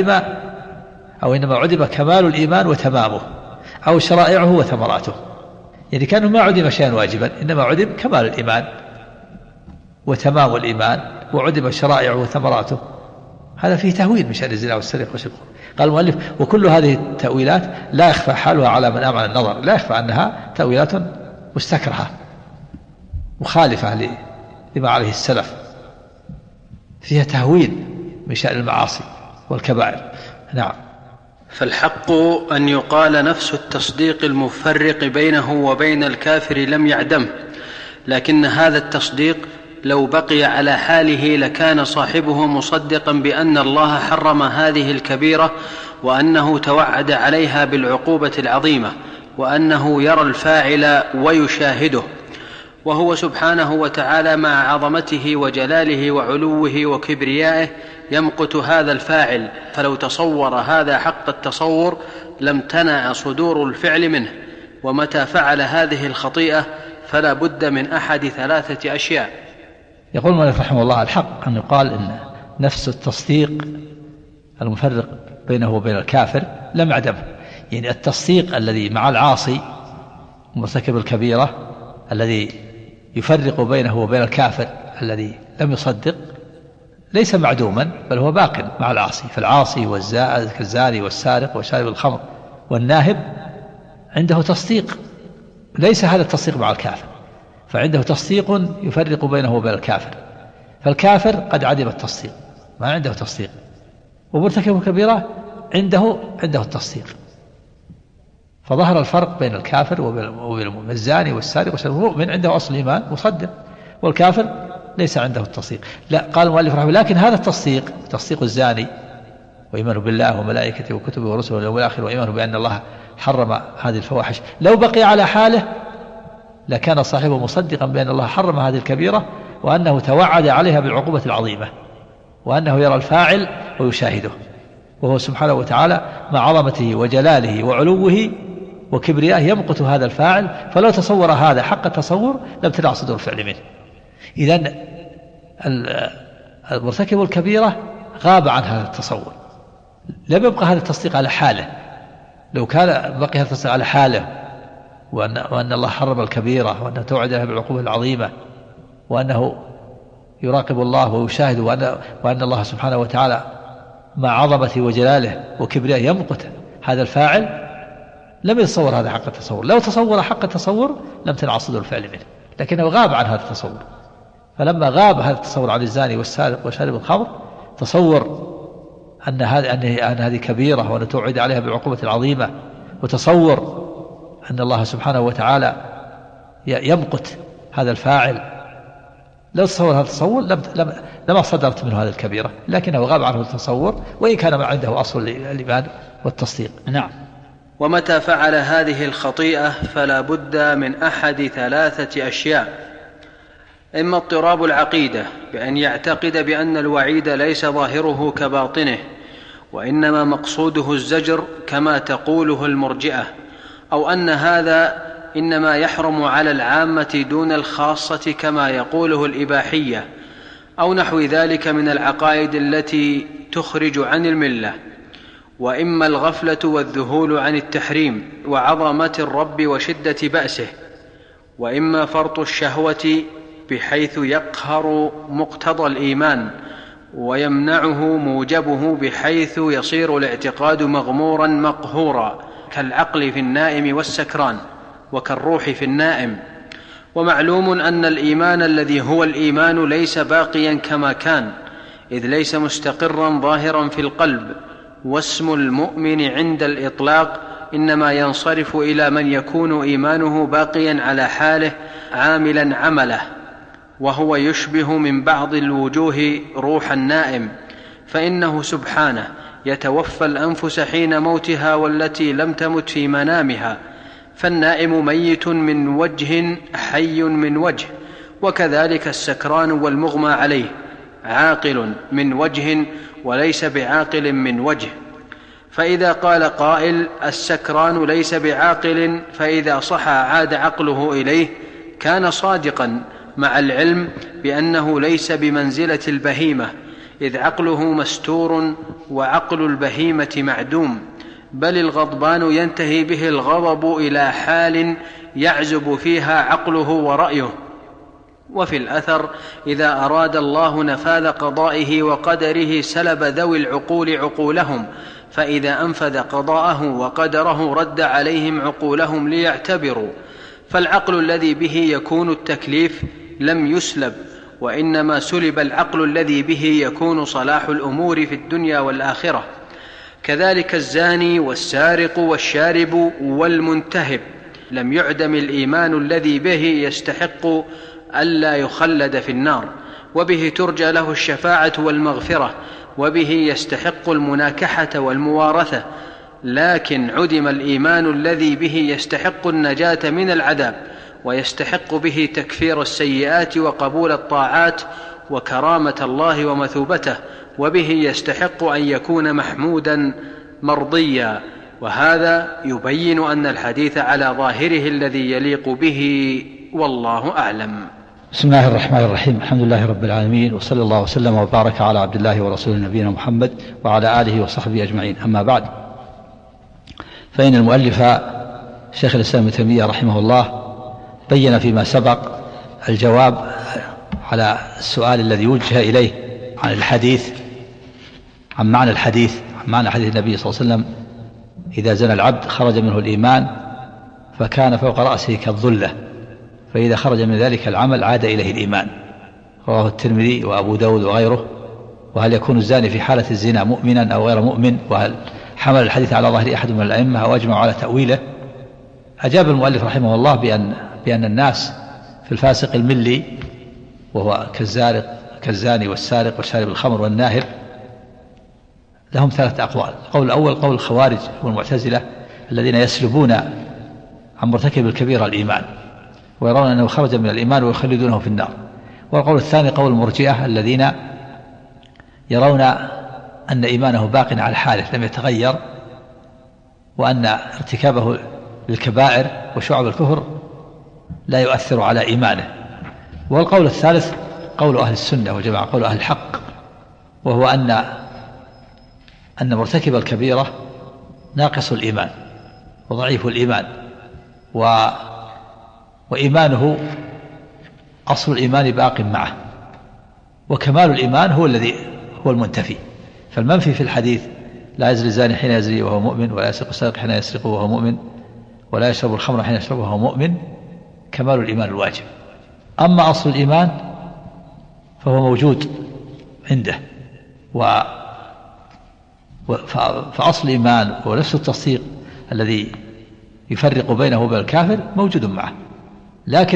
عدم كمال الإيمان وتمامه أو شرائعه وثمراته، يعني كانه ما عدم شيئا واجبا، إنما عدم كمال الإيمان وتمام الإيمان وعدم شرائعه وثمراته. هذا فيه تهويل من شأن الزنا والسرقة وشرب الخمر. قال المؤلف وكل هذه التأويلات لا يخفى حالها على من أمعن النظر، لا يخفى أنها تأويلات مستكرهة مخالفة لما عليه السلف، فيها تهويل من شأن المعاصي والكبائر. نعم. فالحق أن يقال نفس التصديق المفرق بينه وبين الكافر لم يعدم، لكن هذا التصديق لو بقي على حاله لكان صاحبه مصدقا بأن الله حرم هذه الكبيرة وأنه توعد عليها بالعقوبة العظيمة، وأنه يرى الفاعل ويشاهده، وهو سبحانه وتعالى مع عظمته وجلاله وعلوه وكبريائه يمقت هذا الفاعل، فلو تصور هذا حق التصور لم تنع صدور الفعل منه. ومتى فعل هذه الخطيئة فلا بد من أحد ثلاثة أشياء. يقول المؤلف رحمه الله الحق أن يقال إن نفس التصديق المفرق بينه وبين الكافر لم يعدم، يعني التصديق الذي مع العاصي مرتكب الكبيرة الذي يفرق بينه وبين الكافر الذي لم يصدق ليس معدوما، بل هو باق مع العاصي. فالعاصي والزاني والسارق وشارب الخمر والناهب عنده تصديق ليس هذا التصديق مع الكافر، فعنده تصديق يفرق بينه وبين الكافر، فالكافر قد عدم التصديق ما عنده تصديق، ومرتكب الكبيرة عنده التصديق. فظهر الفرق بين الكافر وبين المؤمن. الزاني والسارق والسارق المؤمن عنده أصل الإيمان مصدق، والكافر ليس عنده التصديق. لا، قال المؤلف رحمه الله لكن هذا التصديق، تصديق الزاني وإيمانه بالله وملائكته وكتبه ورسله واليوم الآخر وإيمانه بأن الله حرم هذه الفواحش، لو بقي على حاله لكان صاحبه مصدقا بأن الله حرم هذه الكبيرة، وأنه توعد عليها بالعقوبة العظيمة، وأنه يرى الفاعل ويشاهده، وهو سبحانه وتعالى مع عظمته وجلاله وعلوه وكبريائه يمقت هذا الفاعل، فلو تصور هذا حق التصور لم تدع صدور الفعل منه. إذن المرتكب الكبيرة غاب عن هذا التصور، لم يبقى هذا التصديق على حاله. لو كان بقي هذا التصديق على حاله وأن الله حرم الكبيرة، وأنه توعد لها بالعقوبة العظيمة، وأنه يراقب الله ويشاهد، وأن الله سبحانه وتعالى مع عظمته وجلاله وكبريائه يمقت هذا الفاعل، لم يتصور هذا حق التصور. لو تصور حق التصور لم تنع صدور الفعل منه، لكنه غاب عن هذا التصور. فلما غاب هذا التصور عن الزاني والسارق وشارب الخمر، تصور أن هذه كبيرة وأن توعد عليها بالعقوبة العظيمة، وتصور أن الله سبحانه وتعالى يمقت هذا الفاعل. لو تصور هذا التصور لما صدرت منه هذه الكبيرة، لكنه غاب عنه التصور، وإن كان ما عنده أصل الإيمان والتصديق. نعم. ومتى فعل هذه الخطيئة فلا بد من أحد 3 أشياء: إما اضطراب العقيدة بأن يعتقد بأن الوعيد ليس ظاهره كباطنه، وإنما مقصوده الزجر كما تقوله المرجئة، أو أن هذا إنما يحرم على العامة دون الخاصة كما يقوله الإباحية، أو نحو ذلك من العقائد التي تخرج عن الملة. وإما الغفلة والذهول عن التحريم وعظمة الرب وشدة بأسه، وإما فرط الشهوة بحيث يقهر مقتضى الإيمان ويمنعه موجبه، بحيث يصير الاعتقاد مغمورا مقهورا كالعقل في النائم والسكران، وكالروح في النائم. ومعلوم أن الإيمان الذي هو الإيمان ليس باقيا كما كان، إذ ليس مستقرا ظاهرا في القلب. واسم المؤمن عند الإطلاق إنما ينصرف إلى من يكون إيمانه باقيا على حاله عاملا عمله، وهو يشبه من بعض الوجوه روح النائم، فإنه سبحانه يتوفى الأنفس حين موتها والتي لم تمت في منامها، فالنائم ميت من وجه حي من وجه، وكذلك السكران والمغمى عليه عاقل من وجه وليس بعاقل من وجه. فإذا قال قائل السكران ليس بعاقل، فإذا صح عاد عقله إليه كان صادقا، مع العلم بأنه ليس بمنزلة البهيمة، إذ عقله مستور وعقل البهيمة معدوم، بل الغضبان ينتهي به الغضب إلى حال يعزب فيها عقله ورأيه. وفي الأثر إذا أراد الله نفاذ قضائه وقدره سلب ذوي العقول عقولهم، فإذا أنفذ قضاءه وقدره رد عليهم عقولهم ليعتبروا. فالعقل الذي به يكون التكليف لم يسلب، وإنما سلب العقل الذي به يكون صلاح الأمور في الدنيا والآخرة. كذلك الزاني والسارق والشارب والمنتهب لم يعدم الإيمان الذي به يستحق ألا يخلد في النار، وبه ترجى له الشفاعة والمغفرة، وبه يستحق المناكحة والموارثة، لكن عدم الإيمان الذي به يستحق النجاة من العذاب، ويستحق به تكفير السيئات وقبول الطاعات وكرامة الله ومثوبته، وبه يستحق أن يكون محمودا مرضيا. وهذا يبين أن الحديث على ظاهره الذي يليق به، والله أعلم. بسم الله الرحمن الرحيم. الحمد لله رب العالمين، وصلى الله وسلم وبارك على عبد الله ورسوله نبينا محمد وعلى آله وصحبه أجمعين. أما بعد، فإن المؤلف شيخ الإسلام ابن تيمية رحمه الله بين فيما سبق الجواب على السؤال الذي وجه إليه عن الحديث، عن معنى حديث النبي صلى الله عليه وسلم: إذا زنى العبد خرج منه الإيمان فكان فوق رأسه كالظلة، فإذا خرج من ذلك العمل عاد إليه الإيمان. رواه الترمذي وأبو داود وغيره. وهل يكون الزاني في حالة الزنا مؤمنا أو غير مؤمن؟ وهل حمل الحديث على ظاهر أحد من الأئمة أو أجمعوا على تأويله؟ أجاب المؤلف رحمه الله بأن الناس في الفاسق الملي وهو كالزاني والسارق وشارب الخمر والناهب لهم 3 أقوال. القول الأول قول الخوارج والمعتزلة الذين يسلبون عن مرتكب الكبيرة الإيمان ويرون أنه خرج من الإيمان ويخلدونه في النار. والقول الثاني قول المرجئة الذين يرون أن إيمانه باق على حاله لم يتغير، وأن ارتكابه للكبائر وشعب الكفر لا يؤثر على إيمانه. والقول الثالث قول أهل السنة والجماعة، قول أهل الحق، وهو أن مرتكب الكبيرة ناقص الإيمان وضعيف الإيمان، وإيمانه أصل الإيمان باق معه، وكمال الإيمان هو المنتفي. فالمنفي في الحديث لا يزني الزاني حين يزني وهو مؤمن، ولا يسرق السارق حين يسرق وهو مؤمن، ولا يشرب الخمر حين يشرب وهو مؤمن، كمال الإيمان الواجب. أما أصل الإيمان فهو موجود عنده، فأصل الإيمان ونفس التصديق الذي يفرق بينه وبين الكافر موجود معه، لكن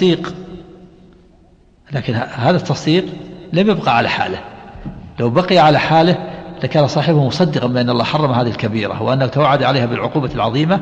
هذا التصديق لم يبقى على حاله. لو بقي على حاله لكان صاحبه مصدقا بأن الله حرم هذه الكبيرة وأنه توعد عليها بالعقوبة العظيمة،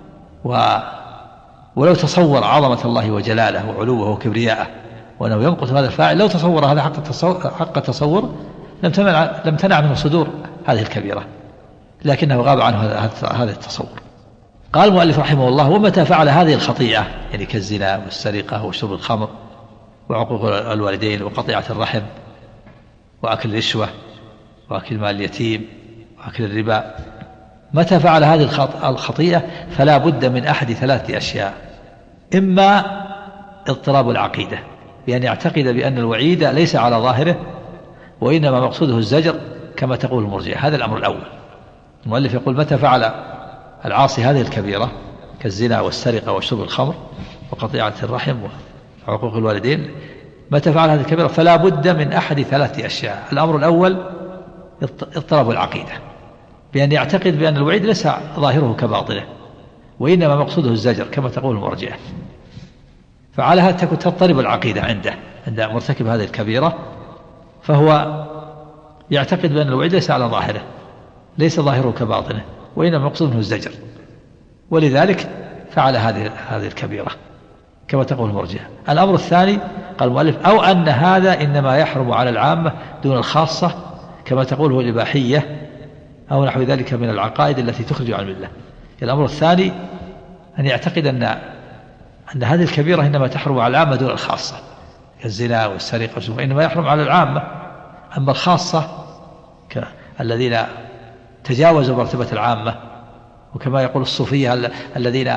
ولو تصور عظمة الله وجلاله وعلوه وكبرياءه وأنه يمقت هذا الفاعل، لو تصور هذا حق التصور لم تنع منه صدور هذه الكبيرة، لكنه غاب عنه هذا التصور. قال المؤلف رحمه الله: ومتى فعل هذه الخطيئة يعني كالزنا والسرقة وشرب الخمر وعقوق الوالدين وقطيعة الرحم وأكل الرشوة وأكل مال اليتيم وأكل الربا، متى فعل هذه الخطيئة فلا بد من أحد 3 أشياء: إما اضطراب العقيدة بأن يعتقد بأن الوعيد ليس على ظاهره وإنما مقصوده الزجر كما تقول المرجئة. هذا الأمر الأول. المؤلف يقول: متى فعل العاصي هذه الكبيرة كالزنا والسرقة وشرب الخمر وقطيعة الرحم وعقوق الوالدين، متى فعل هذه الكبيرة فلا بد من أحد 3 أشياء. الأمر الأول اضطراب العقيدة بأن يعتقد بأن الوعيد ليس ظاهره كباطنه وإنما مقصوده الزجر كما تقول المرجئة. فعلى هذا تضطرب العقيدة عند مرتكب هذه الكبيرة، فهو يعتقد بأن الوعيد ليس على ظاهره، ليس ظاهره كباطنه وإنما مقصوده الزجر، ولذلك فعل هذه الكبيرة كما تقول المرجئة. الأمر الثاني قال المؤلف: أو أن هذا إنما يحرم على العامة دون الخاصة كما تقوله الإباحية أو نحو ذلك من العقائد التي تخرج عن الملة. الأمر الثاني أن يعتقد أن هذه الكبيرة إنما تحرم على العامة دون الخاصة كالزنا والسرقة، إنما يحرم على العامة. أما الخاصة الذين تجاوزوا مرتبة العامة، وكما يقول الصوفية الذين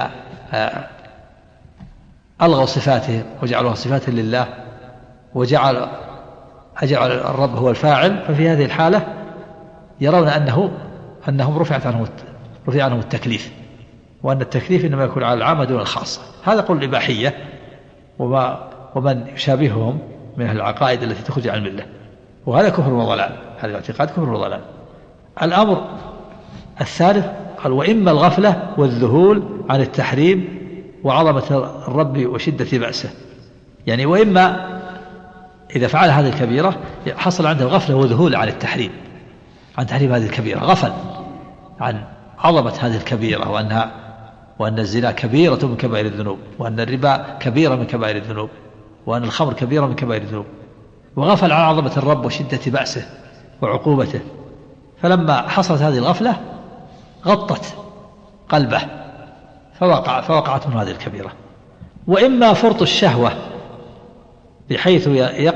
ألغوا صفاته وجعلوها صفات لله أجعل الرب هو الفاعل، ففي هذه الحالة يرون أنهم رفع عنهم التكليف، وأن التكليف إنما يكون على العامة دون الخاصة. هذا قول الإباحية ومن يشابههم من العقائد التي تخرج عن الملة، وهذا كفر وضلال، هذا الاعتقاد كفر وضلال. الأمر الثالث قال: وإما الغفلة والذهول عن التحريم وعظمة الرب وشدة بأسه، يعني وإما إذا فعل هذه الكبيرة حصل عنده غفلة وذهول عن التحريم، عن تحريم هذه الكبيرة، غفل عن عظمة هذه الكبيرة وأن الزنا كبيرة من كبائر الذنوب، وأن الربا كبيرة من كبائر الذنوب، وأن الخمر كبيرة من كبائر الذنوب، وغفل عن عظمة الرب وشدة بأسه وعقوبته. فلما حصلت هذه الغفلة غطت قلبه فوقعت من هذه الكبيرة. وإما فرط الشهوة بحيث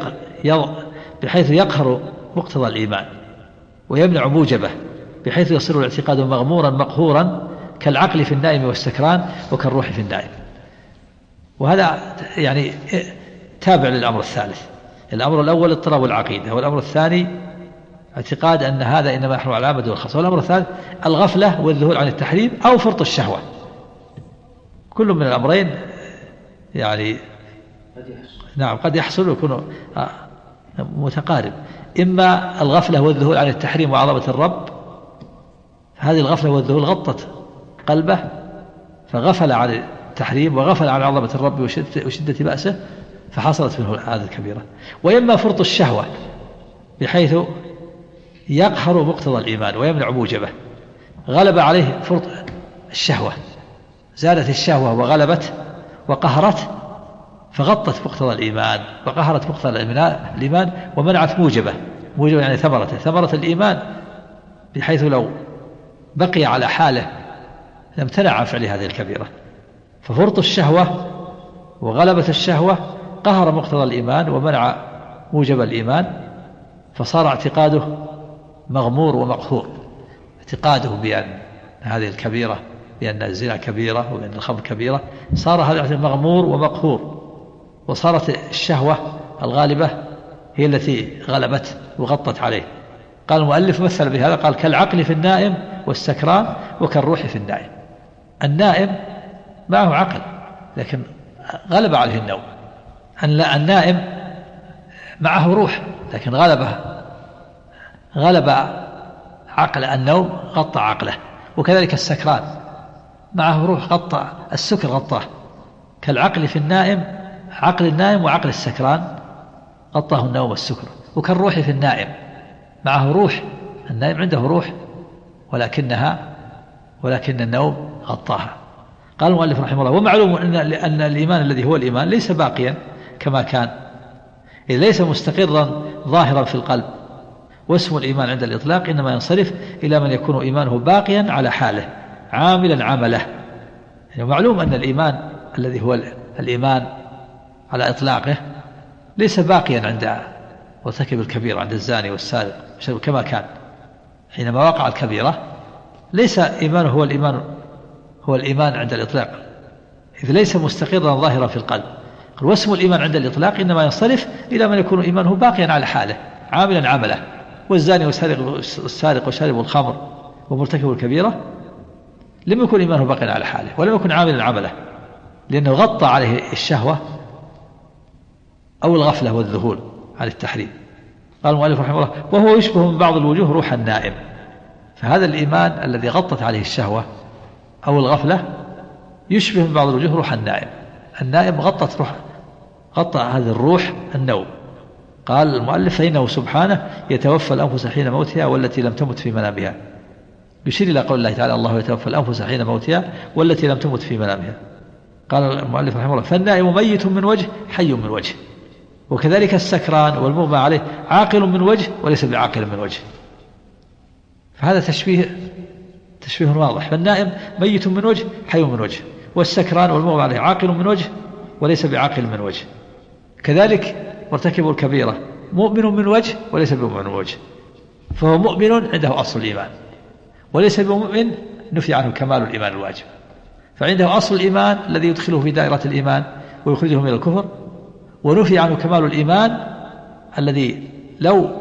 يقهر مقتضى الإيمان ويمنع موجبه، بحيث يصير الاعتقاد مغمورا مقهورا كالعقل في النائم والسكران وكالروح في النائم. وهذا يعني تابع للأمر الثالث. الأمر الأول اضطراب العقيدة، والأمر الثاني اعتقاد أن هذا إنما يحرم على العامة والخاصة، والأمر الثالث الغفلة والذهول عن التحريم أو فرط الشهوة. كل من الأمرين يعني نعم قد يحصل ويكون متقارب. إما الغفلة والذهول عن التحريم وعظمة الرب، هذه الغفلة والذهول غطت قلبه فغفل عن التحريم وغفل عن عظمة الرب وشدة بأسه فحصلت منه هذه الكبيرة. وإما فرط الشهوة بحيث يقهر مقتضى الإيمان ويمنع موجبه، غلب عليه فرط الشهوة، زادت الشهوة وغلبت وقهرت فغطت مقتضى الإيمان وقهرت مقتضى الإيمان ومنعت موجبه يعني ثمرة الإيمان، بحيث لو بقي على حاله لامتنع عن فعل هذه الكبيرة. ففرط الشهوة وغلبة الشهوة قهر مقتضى الإيمان ومنع موجب الإيمان، فصار اعتقاده مغمور ومقهور، اعتقاده بأن هذه الكبيرة، بأن الزنا كبيرة وبأن الخمر كبيرة، صار هذا مغمور ومقهور، وصارت الشهوة الغالبة هي التي غلبت وغطت عليه. قال المؤلف مثل بهذا، قال كالعقل في النائم والسكران وكالروح في النائم. النائم معه عقل لكن غلب عليه النوم، النائم معه روح لكن غلب عقل النوم غطى عقله. وكذلك السكران معه روح غطى السكر غطاه. كالعقل في النائم، عقل النائم وعقل السكران غطاه النوم والسكر. وكالروح في النائم، معه روح، النائم عنده روح ولكن النوم غطاها. قال المؤلف رحمه الله: ومعلوم أن الإيمان الذي هو الإيمان ليس باقيا كما كان، إذ ليس مستقرا ظاهرا في القلب، واسم الإيمان عند الإطلاق إنما ينصرف إلى من يكون إيمانه باقيا على حاله عاملا عمله. يعني معلوم أن الإيمان الذي هو الإيمان على إطلاقه ليس باقيا عند مرتكب الكبيرة، عند الزاني والسارق كما كان حينما وقع الكبيرة، ليس إيمانه هو الإيمان عند الإطلاق، إذ ليس مستقرا ظاهرا في القلب. واسم الإيمان عند الإطلاق إنما ينصرف إلى من يكون إيمانه باقيا على حاله عاملا عمله. والزاني والسارق وشارب الخمر ومرتكب الكبيرة لم يكن إيمانه باقيا على حاله ولم يكن عاملا عمله، لأنه غطى عليه الشهوة أو الغفلة والذهول عن التحريم. قال المؤلف رحمه الله: وهو يشبه من بعض الوجوه روح النائم. فهذا الإيمان الذي غطت عليه الشهوة أو الغفلة يشبه من بعض الوجوه روح النائم. النائم غطى هذه الروح النوم. قال المؤلف: فإنه سبحانه يتوفى الأنفس حين موتها والتي لم تمت في منامها، يشير إلى قول الله تعالى: الله يتوفى الأنفس حين موتها والتي لم تمت في منامها. قال المؤلف رحمه الله: فالنائم ميت من وجه حي من وجه. وكذلك السكران والمغمى عليه عاقل من وجه وليس بعاقل من وجه. فهذا تشبيه واضح. فالنائم ميت من وجه حي من وجه، والسكران والمغمى عليه عاقل من وجه وليس بعاقل من وجه. كذلك مرتكب الكبيرة مؤمن من وجه وليس بمؤمن من وجه، فهو مؤمن عنده أصل الإيمان، وليس بمؤمن نفي عنه كمال الإيمان الواجب. فعنده أصل الإيمان الذي يدخله في دائرة الإيمان ويخرجه من الكفر، ونفي عنه كمال الإيمان الذي لو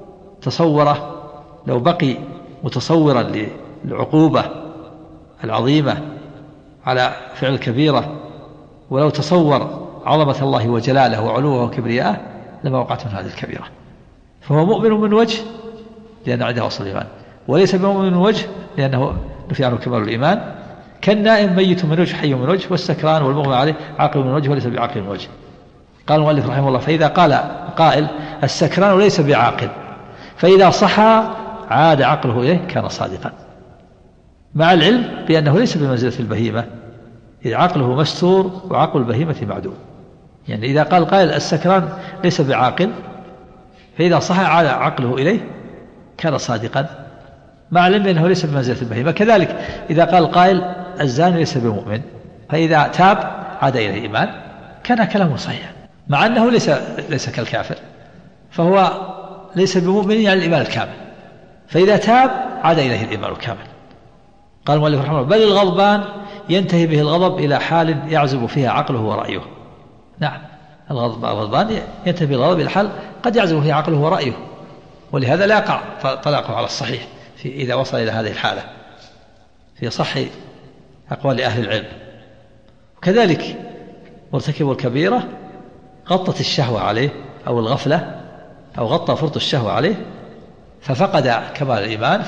بقي متصورا للعقوبة العظيمة على فعل الكبيرة، ولو تصور عظمة الله وجلاله وعلوه وكبرياءه لما وقعت من هذه الكبيرة. فهو مؤمن من وجه لأنه عنده أصل الإيمان، وليس بمؤمن من وجه لأنه نفي عنه كمال الإيمان. كالنائم ميت من وجه حي من وجه، والسكران والمغمى عليه عاقل من وجه وليس بعاقل من وجه. قال المؤلف رحمه الله: فإذا قال قائل السكران ليس بعاقل، فإذا صحى عاد عقله إليه كان صادقا، مع العلم بأنه ليس بمنزلة البهيمة، إذ عقله مستور وعقل البهيمة معدوم. يعني إذا قال قائل السكران ليس بعاقل، فإذا صحى عاد عقله إليه كان صادقا، مع العلم بأنه ليس بمنزلة البهيمة. كذلك إذا قال قائل الزاني ليس بمؤمن، فإذا تاب عاد إلى الإيمان كان كلامه صحيح، مع أنه ليس كالكافر، فهو ليس بمؤمن يعني الإيمان الكامل، فإذا تاب عاد إليه الإيمان الكامل. قال المؤلف رحمه الله: بل الغضبان ينتهي به الغضب إلى حال يعزب فيها عقله ورأيه. نعم، الغضبان ينتهي به الغضب إلى حال قد يعزب فيها عقله ورأيه، ولهذا لا يقع طلاقه على الصحيح إذا وصل إلى هذه الحالة في صح أقوال أهل العلم. كذلك مرتكب الكبيرة غطت الشهوة عليه أو الغفلة أو غطى فرط الشهوة عليه ففقد كمال الإيمان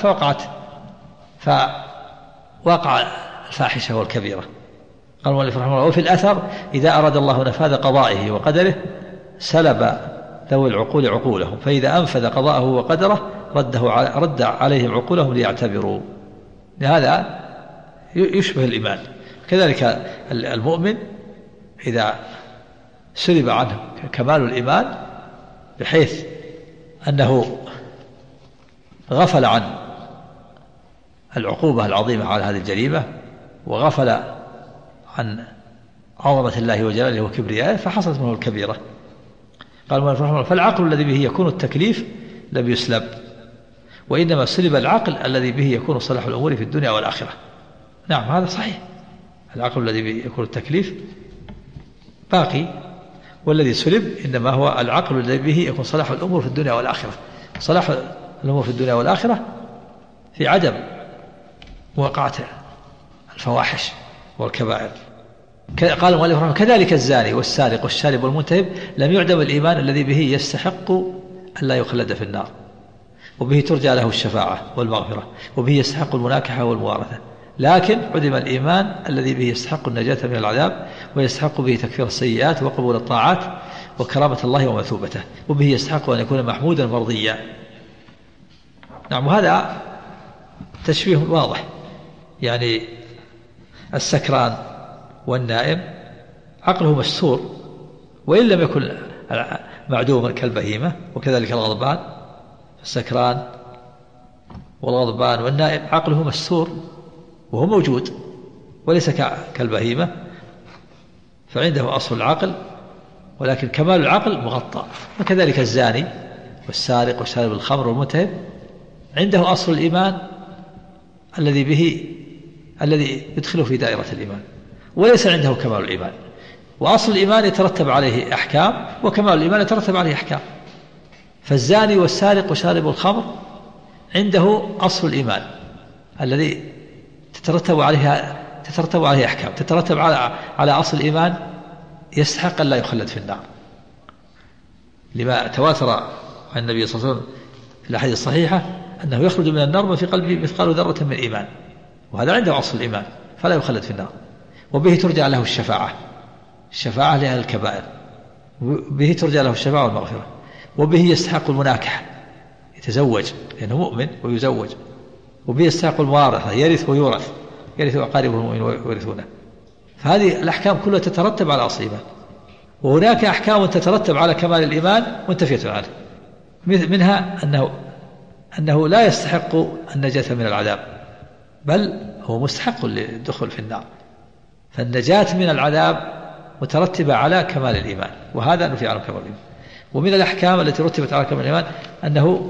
فوقع الفاحشة والكبيرة. قال المؤلف رحمه الله: وفي الأثر: إذا أراد الله نفاذ قضائه وقدره سلب ذوي العقول عقولهم، فإذا أنفذ قضاءه وقدره رد عليهم عقولهم ليعتبروا. هذا يشبه الإيمان. كذلك المؤمن إذا سلب عنه كمال الإيمان بحيث أنه غفل عن العقوبة العظيمة على هذه الجريمة وغفل عن عظمة الله وجلاله وكبريائه فحصلت منه الكبيرة. قال المؤلف رحمه الله: فالعقل الذي به يكون التكليف لم يسلب، وإنما سلب العقل الذي به يكون صلاح الأمور في الدنيا والآخرة. نعم، هذا صحيح. العقل الذي به يكون التكليف باقي، والذي سلب إنما هو العقل الذي به يكون صلاح الأمور في الدنيا والآخرة. صلاح الأمور في الدنيا والآخرة في عدم وقعة الفواحش والكبائر. قال المؤلف رحمه الله: كذلك الزاني والسارق والشارب والمنتهب لم يعدم الإيمان الذي به يستحق أن لا يخلد في النار، وبه ترجى له الشفاعة والمغفرة، وبه يستحق المناكحة والموارثة، لكن عدم الإيمان الذي به يستحق النجاة من العذاب، ويستحق به تكفير السيئات وقبول الطاعات وكرامة الله ومثوبته، وبه يستحق أن يكون محمودا مرضيا. نعم، وهذا تشبيه واضح. يعني السكران والنائم عقله مستور وإن لم يكن معدوما كالبهيمة، وكذلك الغضبان. السكران والغضبان والنائم عقله مستور وهو موجود وليس كالبهيمة، فعنده أصل العقل ولكن كمال العقل مغطى. وكذلك الزاني والسارق وشارب الخمر والمنتهب عنده أصل الإيمان الذي يدخله في دائرة الإيمان، وليس عنده كمال الإيمان. وأصل الإيمان يترتب عليه أحكام، وكمال الإيمان يترتب عليه أحكام. فالزاني والسارق وشارب الخمر عنده أصل الإيمان الذي تترتب عليه أحكام، تترتب على أصل الإيمان يستحق أن لا يخلد في النار، لما تواتر عن النبي صلى الله عليه وسلم في الأحاديث الصحيحة أنه يخرج من النار من في قلبه مثقال ذرة من إيمان، وهذا عنده أصل الإيمان فلا يخلد في النار. وبه ترجع له الشفاعة لأهل الكبائر، به ترجع له الشفاعة والمغفرة. وبه يستحق المناكحة، يتزوج لأنه مؤمن ويزوج. وبه يستحق الموارثة، يرث ويورث، يرث أقاربه المؤمن ويرثونه. فهذه الأحكام كلها تترتب على أصل الإيمان. وهناك أحكام تترتب على كمال الإيمان منتفية عنه، منها أنه لا يستحق النجاة من العذاب، بل هو مستحق للدخول في النار. فالنجاة من العذاب مترتبة على كمال الإيمان، وهذا نفي عنه كمال الإيمان. ومن الأحكام التي رتبت على كمال الإيمان أنه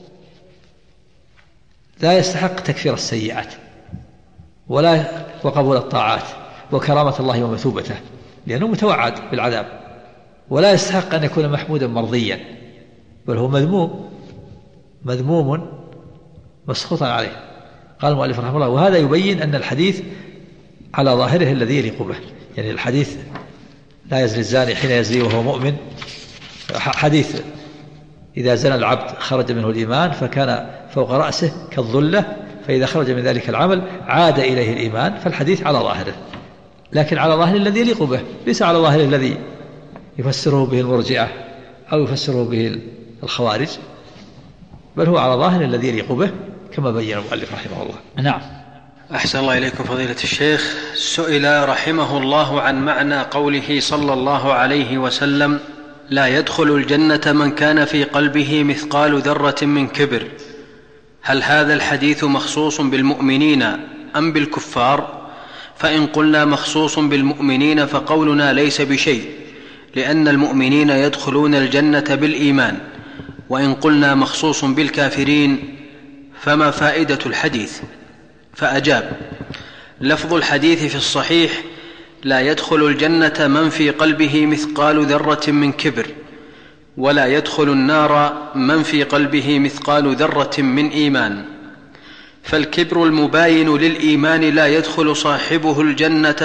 لا يستحق تكفير السيئات وقبول الطاعات وكرامة الله ومثوبته، لأنه متوعد بالعذاب. ولا يستحق أن يكون محمودا مرضيا، بل هو مذموم مسخوطا عليه. قال المؤلف رحمه الله: وهذا يبين أن الحديث على ظاهره الذي يليق به. يعني الحديث لا يزني الزاني حين يزني وهو مؤمن، حديث إذا زنى العبد خرج منه الإيمان فكان فوق رأسه كالظلة، فإذا خرج من ذلك العمل عاد إليه الإيمان. فالحديث على ظاهره، لكن على ظاهر الذي يليق به، ليس على ظاهر الذي يفسره به المرجئة أو يفسره به الخوارج، بل هو على ظاهر الذي يليق به كما بين المؤلف رحمه الله. نعم. أحسن الله إليكم فضيلة الشيخ. سئل رحمه الله عن معنى قوله صلى الله عليه وسلم: لا يدخل الجنة من كان في قلبه مثقال ذرة من كبر. هل هذا الحديث مخصوص بالمؤمنين أم بالكفار؟ فإن قلنا مخصوص بالمؤمنين فقولنا ليس بشيء، لأن المؤمنين يدخلون الجنة بالإيمان. وإن قلنا مخصوص بالكافرين فما فائدة الحديث؟ فأجاب: لفظ الحديث في الصحيح: لا يدخل الجنة من في قلبه مثقال ذرة من كبر، ولا يدخل النار من في قلبه مثقال ذرة من إيمان. فالكبر المباين للإيمان لا يدخل صاحبه الجنة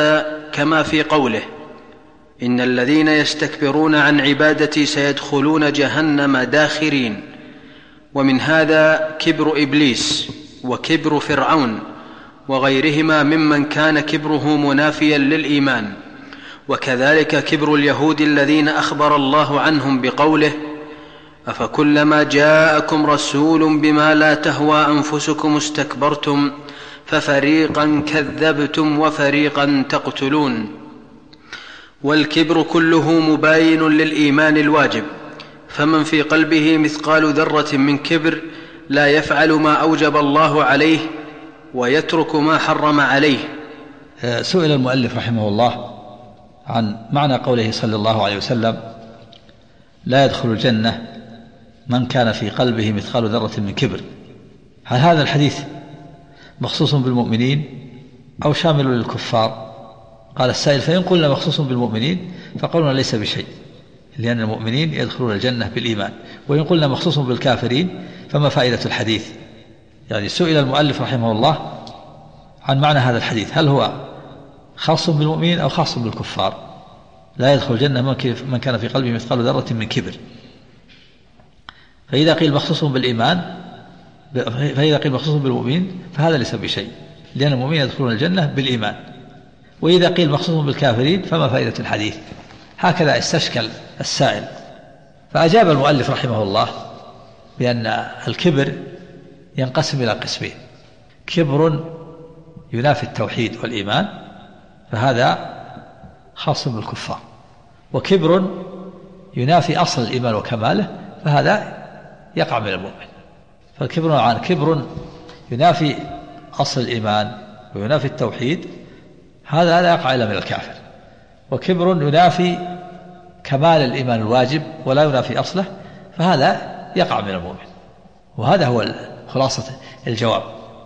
كما في قوله: إن الذين يستكبرون عن عبادتي سيدخلون جهنم داخرين. ومن هذا كبر إبليس وكبر فرعون وغيرهما ممن كان كبره منافيا للإيمان. وكذلك كبر اليهود الذين أخبر الله عنهم بقوله: أفكلما جاءكم رسول بما لا تهوى أنفسكم استكبرتم ففريقا كذبتم وفريقا تقتلون. والكبر كله مباين للإيمان الواجب، فمن في قلبه مثقال ذرة من كبر لا يفعل ما أوجب الله عليه ويترك ما حرم عليه. سئل المؤلف رحمه الله عن معنى قوله صلى الله عليه وسلم: لا يدخل الجنة من كان في قلبه مثقال ذرة من كبر. هل هذا الحديث مخصوص بالمؤمنين أو شامل للكفار؟ قال السائل: فإن قلنا مخصوص بالمؤمنين فقولنا ليس بشيء، لأن المؤمنين يدخلون الجنة بالإيمان. وإن قلنا مخصوص بالكافرين فما فائدة الحديث؟ يعني سئل المؤلف رحمه الله عن معنى هذا الحديث: هل هو خاص بالمؤمنين أو خاص بالكفار؟ لا يدخل الجنة من كان في قلبه مثقال ذرة من كبر. فإذا قيل مخصوص بالمؤمنين فهذا ليس بشيء، لأن المؤمنين يدخلون الجنة بالإيمان. وإذا قيل مخصوص بالكافرين فما فائدة الحديث؟ هكذا استشكل السائل. فأجاب المؤلف رحمه الله بأن الكبر ينقسم إلى قسمين: كبر ينافي التوحيد والإيمان فهذا خاص بالكفار، وكبر ينافي أصل الإيمان وكماله فهذا يقع من المؤمن. فالكبر عن كبر ينافي أصل الإيمان وينافي التوحيد، هذا لا يقع إلا من الكافر. وكبر ينافي كمال الإيمان الواجب ولا ينافي أصله فهذا يقع من المؤمن. وهذا هو خلاصة الجواب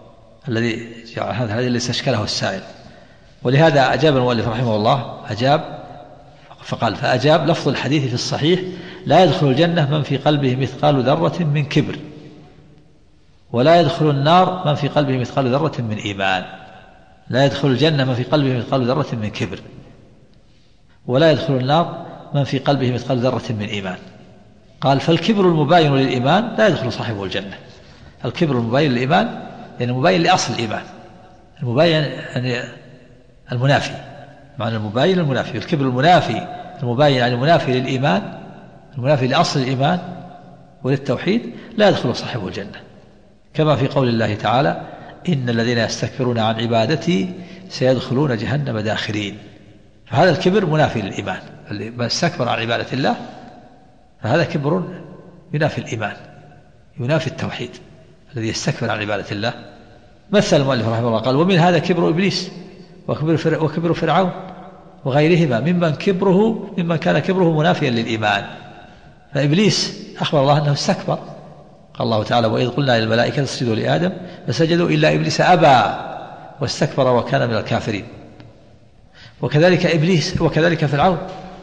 هذا الذي استشكله السائل. ولهذا أجاب المؤلف رحمه الله فقال: فأجاب لفظ الحديث في الصحيح: لا يدخل الجنة من في قلبه مثقال ذرة من كبر، ولا يدخل النار من في قلبه مثقال ذرة من إيمان. لا يدخل الجنة من في قلبه مثقال ذرة من كبر، ولا يدخل النار من في قلبه مثقال ذرة من إيمان. قال: فالكبر المباين للإيمان لا يدخل صاحبه الجنة. الكبر المباين للإيمان يعني المباين لأصل الإيمان، المباين يعني المنافي، معنى المباين المنافي. الكبر المنافي المباين يعني المنافي للإيمان، المنافي لأصل الإيمان وللتوحيد، لا يدخل صاحبه الجنة، كما في قول الله تعالى: إن الذين يستكبرون عن عبادتي سيدخلون جهنم داخرين. فهذا الكبر منافي للإيمان، من استكبر عن عبادة الله فهذا كبر ينافي الإيمان، ينافي التوحيد. الذي يستكبر عن عبادة الله مثل المؤلف رحمه الله قال: ومن هذا كبر إبليس وكبر فرعون وغيرهما ممن كان كبره منافيا للإيمان. فإبليس أخبر الله أنه استكبر، قال الله تعالى: وإذ قلنا للملائكة اسجدوا لآدم فسجدوا إلا إبليس أبى واستكبر وكان من الكافرين. وكذلك إبليس وكذلك فرعون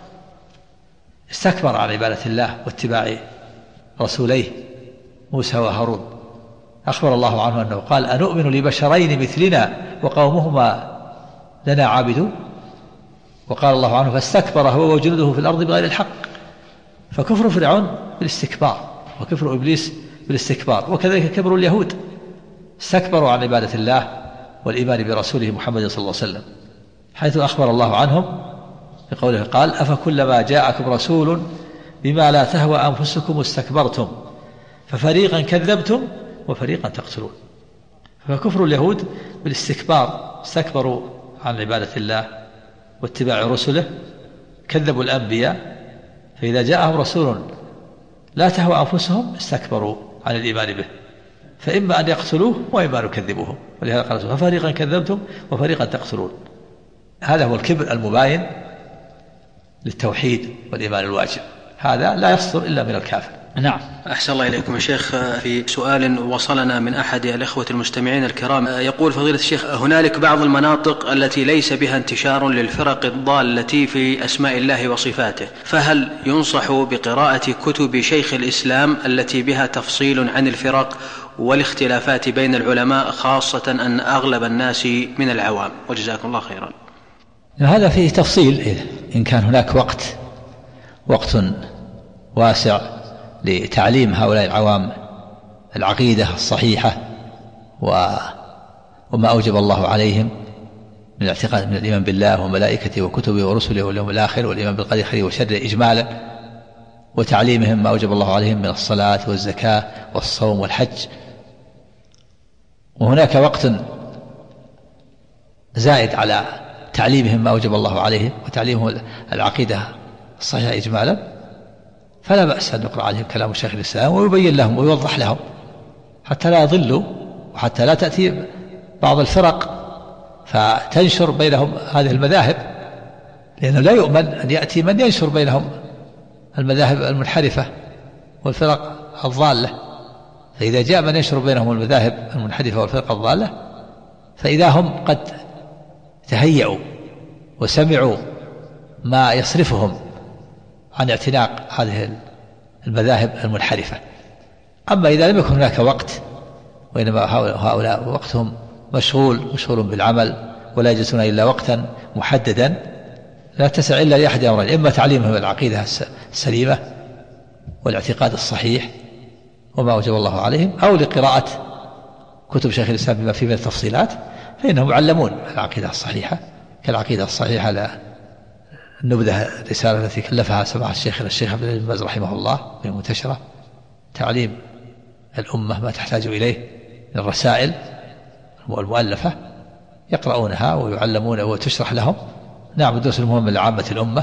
استكبر عن عبادة الله واتباع رسوليه موسى وهارون. أخبر الله عنه أنه قال: أنؤمن لبشرين مثلنا وقومهما لنا عابدون. وقال الله عنه: فاستكبر هو وجنوده في الأرض بغير الحق. فكفر فرعون بالاستكبار، وكفر إبليس بالاستكبار. وكذلك كبر اليهود، استكبروا عن عبادة الله والإيمان برسوله محمد صلى الله عليه وسلم، حيث أخبر الله عنهم بقوله قال: أفكلما جاءكم رسول بما لا تهوى أنفسكم استكبرتم ففريقا كذبتم وفريقا تقتلون. فكفر اليهود بالاستكبار، استكبروا عن عبادة الله واتباع رسله، كذبوا الأنبياء، فإذا جاءهم رسول لا تهوى أنفسهم استكبروا عن الإيمان به، فإما أن يقتلوه وإما أن يكذبوه. ولهذا قال: ففريقا كذبتم وفريقا تقتلون. هذا هو الكبر المباين للتوحيد والإيمان الواجب، هذا لا يصدر إلا من الكافر. نعم. أحسن الله إليكم يا شيخ. في سؤال وصلنا من أحد الإخوة المستمعين الكرام يقول: فضيلة الشيخ، هنالك بعض المناطق التي ليس بها انتشار للفرق الضالة في أسماء الله وصفاته، فهل ينصح بقراءة كتب شيخ الإسلام التي بها تفصيل عن الفرق والاختلافات بين العلماء، خاصة أن أغلب الناس من العوام؟ وجزاكم الله خيرا. هذا فيه تفصيل، إن كان هناك وقت واسع لتعليم هؤلاء العوام العقيدة الصحيحة وما أوجب الله عليهم من الاعتقاد من الإيمان بالله وملائكته وكتبه ورسله واليوم الآخر والإيمان بالقدر خيره وشره إجمالا، وتعليمهم ما أوجب الله عليهم من الصلاة والزكاة والصوم والحج. وهناك وقت زائد على تعليمهم ما أوجب الله عليهم وتعليمهم العقيدة الصحيحة إجمالا، فلا بأس أن نقرأ عليهم كلام شيخ الإسلام ويبين لهم ويوضح لهم حتى لا يضلوا، وحتى لا تأتي بعض الفرق فتنشر بينهم هذه المذاهب، لأنه لا يؤمن أن يأتي من ينشر بينهم المذاهب المنحرفة والفرق الضالة. فإذا جاء من ينشر بينهم المذاهب المنحرفة والفرق الضالة، فإذا هم قد تهيئوا وسمعوا ما يصرفهم عن اعتناق هذه المذاهب المنحرفة. أما إذا لم يكن هناك وقت، وإنما هؤلاء وقتهم مشغول بالعمل ولا يجلسون إلا وقتا محددا، لا تسع إلا لأحد أمرين: إما تعليمهم العقيدة السليمة والاعتقاد الصحيح وما أوجب الله عليهم، أو لقراءة كتب شيخ الإسلام بما فيه من التفصيلات، فإنهم يعلمون العقيدة الصحيحة كالعقيدة الصحيحة النبذة الرسالة التي كلفها سماحة الشيخ عبد العزيز بن باز رحمه الله وهي منتشرة، تعليم الأمة ما تحتاج إليه من الرسائل المؤلفة، يقرؤونها ويعلمون وتشرح لهم. نعم، الدروس المهمة لعامة الأمة.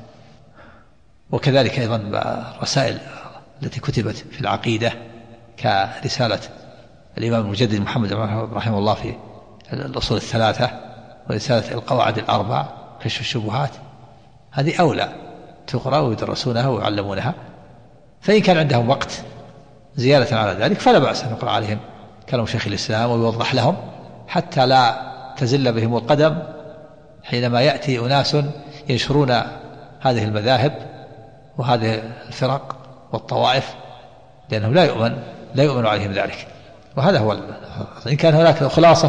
وكذلك أيضا الرسائل التي كتبت في العقيدة كرسالة الإمام المجدد محمد رحمه الله في الأصول الثلاثة، ورسالة القواعد الأربع كشف الشبهات، هذه أولى تقرأ ويدرسونها ويعلمونها. فإن كان عندهم وقت زيادة على ذلك فلا بأس أن نقرأ عليهم كلام شيخ الإسلام ويوضح لهم، حتى لا تزل بهم القدم حينما يأتي أناس ينشرون هذه المذاهب وهذه الفرق والطوائف، لأنه لا يؤمن عليهم ذلك. وهذا هو إن كان هناك خلاصة،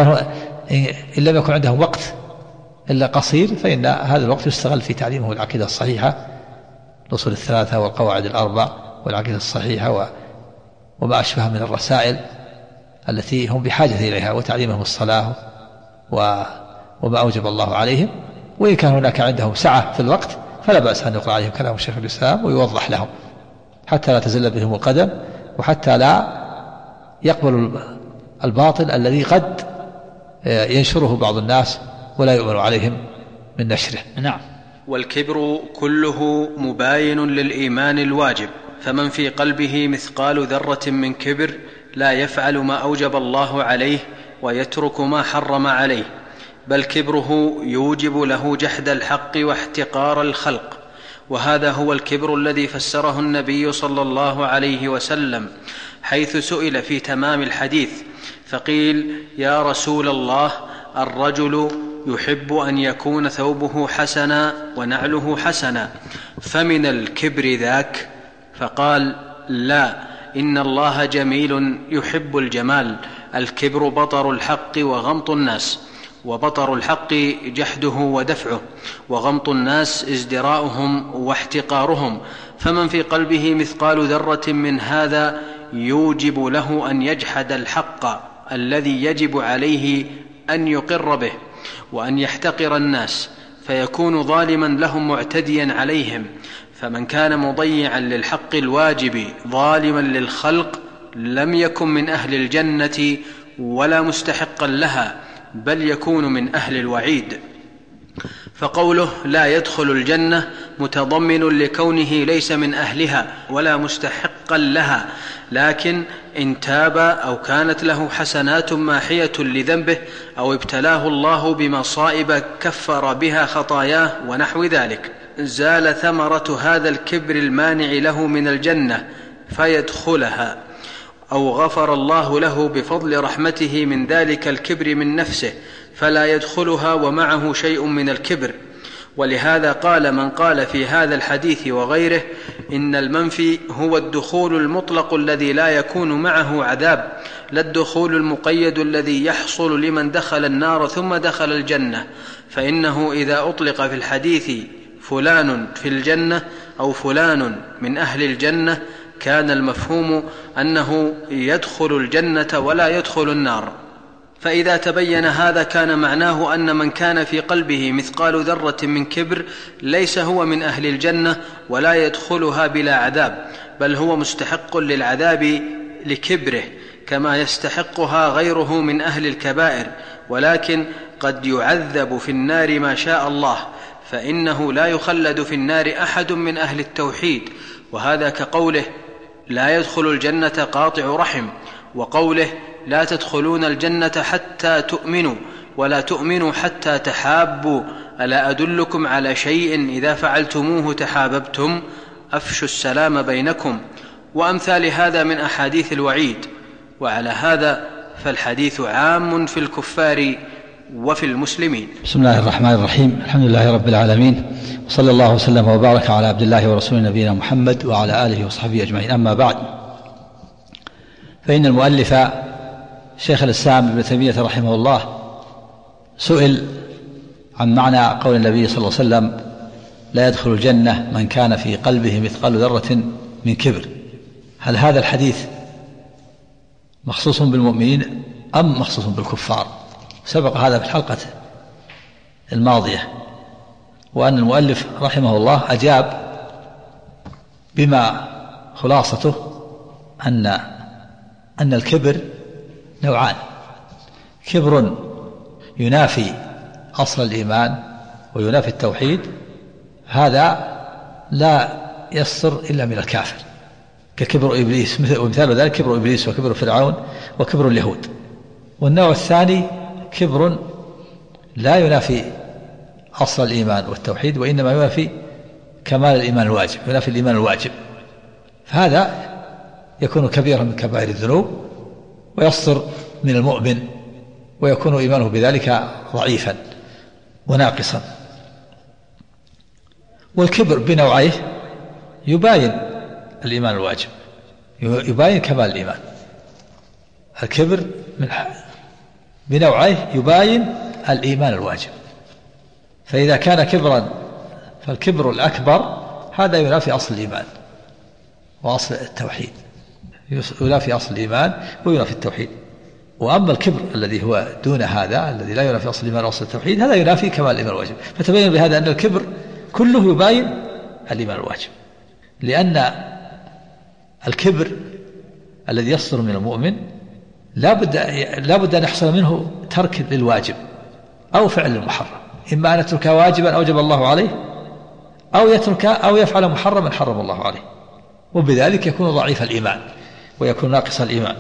إن لم يكن عندهم وقت إلا قصير، فإن هذا الوقت يستغل في تعليمه العقيدة الصحيحة، الأصول الثلاثة والقواعد الأربع والعقيدة الصحيحة وما أشبه من الرسائل التي هم بحاجة إليها، وتعليمهم الصلاة وما أوجب الله عليهم. وإن كان هناك عندهم سعة في الوقت فلا بأس أن يقرأ عليهم كلام الشيخ الإسلام ويوضح لهم، حتى لا تزل بهم القدم، وحتى لا يقبل الباطل الذي قد ينشره بعض الناس ولا يؤمن عليهم من نشره. نعم. والكبر كله مباين للإيمان الواجب، فمن في قلبه مثقال ذرة من كبر لا يفعل ما أوجب الله عليه ويترك ما حرم عليه، بل كبره يوجب له جحد الحق واحتقار الخلق. وهذا هو الكبر الذي فسره النبي صلى الله عليه وسلم حيث سئل في تمام الحديث فقيل: يا رسول الله، الرجل يحب أن يكون ثوبه حسنا ونعله حسنا، فمن الكبر ذاك؟ فقال: لا، إن الله جميل يحب الجمال. الكبر بطر الحق وغمط الناس، وبطر الحق جحده ودفعه، وغمط الناس ازدراؤهم واحتقارهم. فمن في قلبه مثقال ذرة من هذا يوجب له أن يجحد الحق الذي يجب عليه أن يقر به، وأن يحتقر الناس، فيكون ظالما لهم معتديا عليهم. فمن كان مضيعا للحق الواجب ظالما للخلق لم يكن من أهل الجنة ولا مستحقا لها، بل يكون من أهل الوعيد. فقوله لا يدخل الجنة متضمن لكونه ليس من أهلها ولا مستحقا لها، لكن إن تاب أو كانت له حسنات ماحية لذنبه أو ابتلاه الله بمصائب كفر بها خطاياه ونحو ذلك، زال ثمرة هذا الكبر المانع له من الجنة فيدخلها، أو غفر الله له بفضل رحمته من ذلك الكبر من نفسه فلا يدخلها ومعه شيء من الكبر. ولهذا قال من قال في هذا الحديث وغيره: إن المنفي هو الدخول المطلق الذي لا يكون معه عذاب، لا الدخول المقيد الذي يحصل لمن دخل النار ثم دخل الجنة، فإنه إذا أطلق في الحديث فلان في الجنة أو فلان من أهل الجنة كان المفهوم أنه يدخل الجنة ولا يدخل النار. فإذا تبين هذا كان معناه أن من كان في قلبه مثقال ذرة من كبر ليس هو من أهل الجنة ولا يدخلها بلا عذاب، بل هو مستحق للعذاب لكبره كما يستحقها غيره من أهل الكبائر، ولكن قد يعذب في النار ما شاء الله، فإنه لا يخلد في النار أحد من أهل التوحيد، وهذا كقوله لا يدخل الجنة قاطع رحم، وقوله لا تدخلون الجنة حتى تؤمنوا ولا تؤمنوا حتى تحابوا، ألا أدلكم على شيء إذا فعلتموه تحاببتم، أفشوا السلام بينكم، وأمثال هذا من أحاديث الوعيد. وعلى هذا فالحديث عام في الكفار وفي المسلمين. بسم الله الرحمن الرحيم، الحمد لله رب العالمين، وصلى الله وسلم وبارك على عبد الله ورسوله نبينا محمد وعلى آله وصحبه أجمعين. أما بعد، فإن المؤلف شيخ الإسلام ابن تيمية رحمه الله سئل عن معنى قول النبي صلى الله عليه وسلم لا يدخل الجنة من كان في قلبه مثقال ذرة من كبر، هل هذا الحديث مخصوص بالمؤمنين أم مخصوص بالكفار؟ سبق هذا في الحلقة الماضية، وأن المؤلف رحمه الله أجاب بما خلاصته أن الكبر نوعان: كبر ينافي أصل الإيمان وينافي التوحيد، هذا لا يصدر إلا من الكافر، ككبر إبليس، ومثال ذلك كبر إبليس وكبر فرعون وكبر اليهود. والنوع الثاني كبر لا ينافي أصل الإيمان والتوحيد، وإنما ينافي كمال الإيمان الواجب، ينافي الإيمان الواجب، فهذا يكون كبيرا من كبائر الذنوب ويصدر من المؤمن، ويكون إيمانه بذلك ضعيفا وناقصا. والكبر بنوعيه يباين الإيمان الواجب، يباين كمال الإيمان. الكبر بنوعيه يباين الإيمان الواجب، فإذا كان كبرا فالكبر الأكبر هذا ينافي أصل الإيمان وأصل التوحيد، ينافي أصل الإيمان وينافي التوحيد. وأما الكبر الذي هو دون هذا، الذي لا ينافي أصل الإيمان وأصل التوحيد، هذا ينافي كمال الإيمان الواجب. فتبين بهذا أن الكبر كله يباين الإيمان الواجب، لأن الكبر الذي يصدر من المؤمن لا بد أن يحصل منه ترك للواجب أو فعل المحرم، إما أن يترك واجبا أوجب الله عليه، أو يترك أو يفعل محرما حرم الله عليه، وبذلك يكون ضعيف الإيمان ويكون ناقص الإيمان.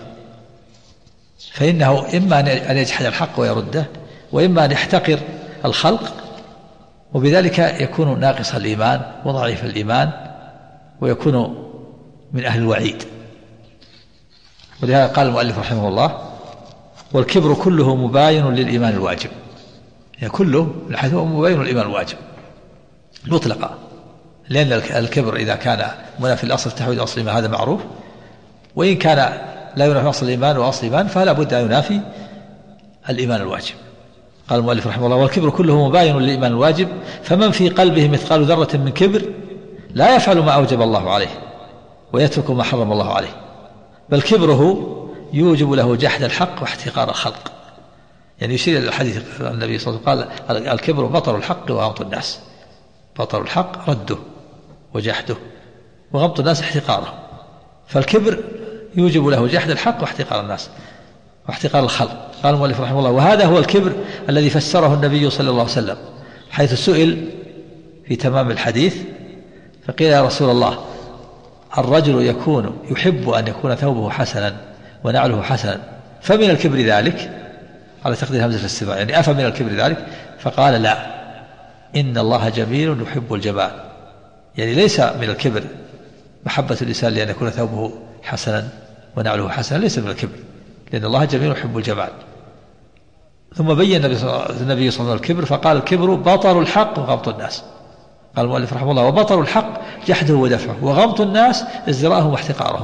فإنه إما أن يجحد الحق ويرده، وإما أن يحتقر الخلق، وبذلك يكون ناقص الإيمان وضعيف الإيمان ويكون من أهل الوعيد. ولهذا قال المؤلف رحمه الله: والكبر كله مباين للإيمان الواجب، يعني كله حيث هو مباين للإيمان الواجب مطلقا، لأن الكبر إذا كان منافي الأصل التوحيد وأصل الإيمان هذا معروف، وإن كان لا ينافي أصل الإيمان وأصل الإيمان فلا بد أن ينافي الإيمان الواجب. قال المؤلف رحمه الله: والكبر كله مباين للإيمان الواجب، فمن في قلبه مثقال ذرة من كبر لا يفعل ما أوجب الله عليه ويترك ما حرم الله عليه، بل كبره يوجب له جحد الحق واحتقار الخلق. يعني يشير إلى الحديث النبي صلى الله عليه وسلم قال: الكبر بطر الحق وغمط الناس، بطر الحق رده وجحده، وغمط الناس احتقاره. فالكبر يوجب له جحد الحق واحتقار الناس واحتقار الخلق. قال المؤلف رحمه الله: وهذا هو الكبر الذي فسره النبي صلى الله عليه وسلم، حيث سئل في تمام الحديث فقيل: يا رسول الله، الرجل يكون يحب أن يكون ثوبه حسنا ونعله حسنا، فمن الكبر ذلك؟ على تقدير همزة الاستفهام، يعني أفمن الكبر ذلك؟ فقال: لا، إن الله جميل يحب الجمال. يعني ليس من الكبر محبة الإنسان لأن يكون ثوبه حسنا ونعله حسنا، ليس من الكبر، لأن الله جميل يحب الجمال. ثم بين النبي صلى الله عليه وسلم الكبر فقال: الكبر بطر الحق وغمط الناس. قال المؤلف رحمه الله: وبطل الحق جحده ودفعه، وغمط الناس ازدراءهم واحتقارهم.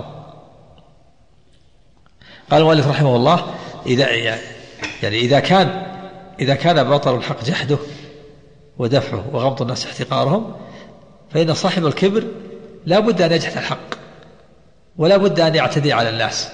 قال المؤلف رحمه الله: إذا كان بطل الحق جحده ودفعه وغمط الناس احتقارهم، فإن صاحب الكبر لا بد أن يجحد الحق، ولا بد أن يعتدي على الناس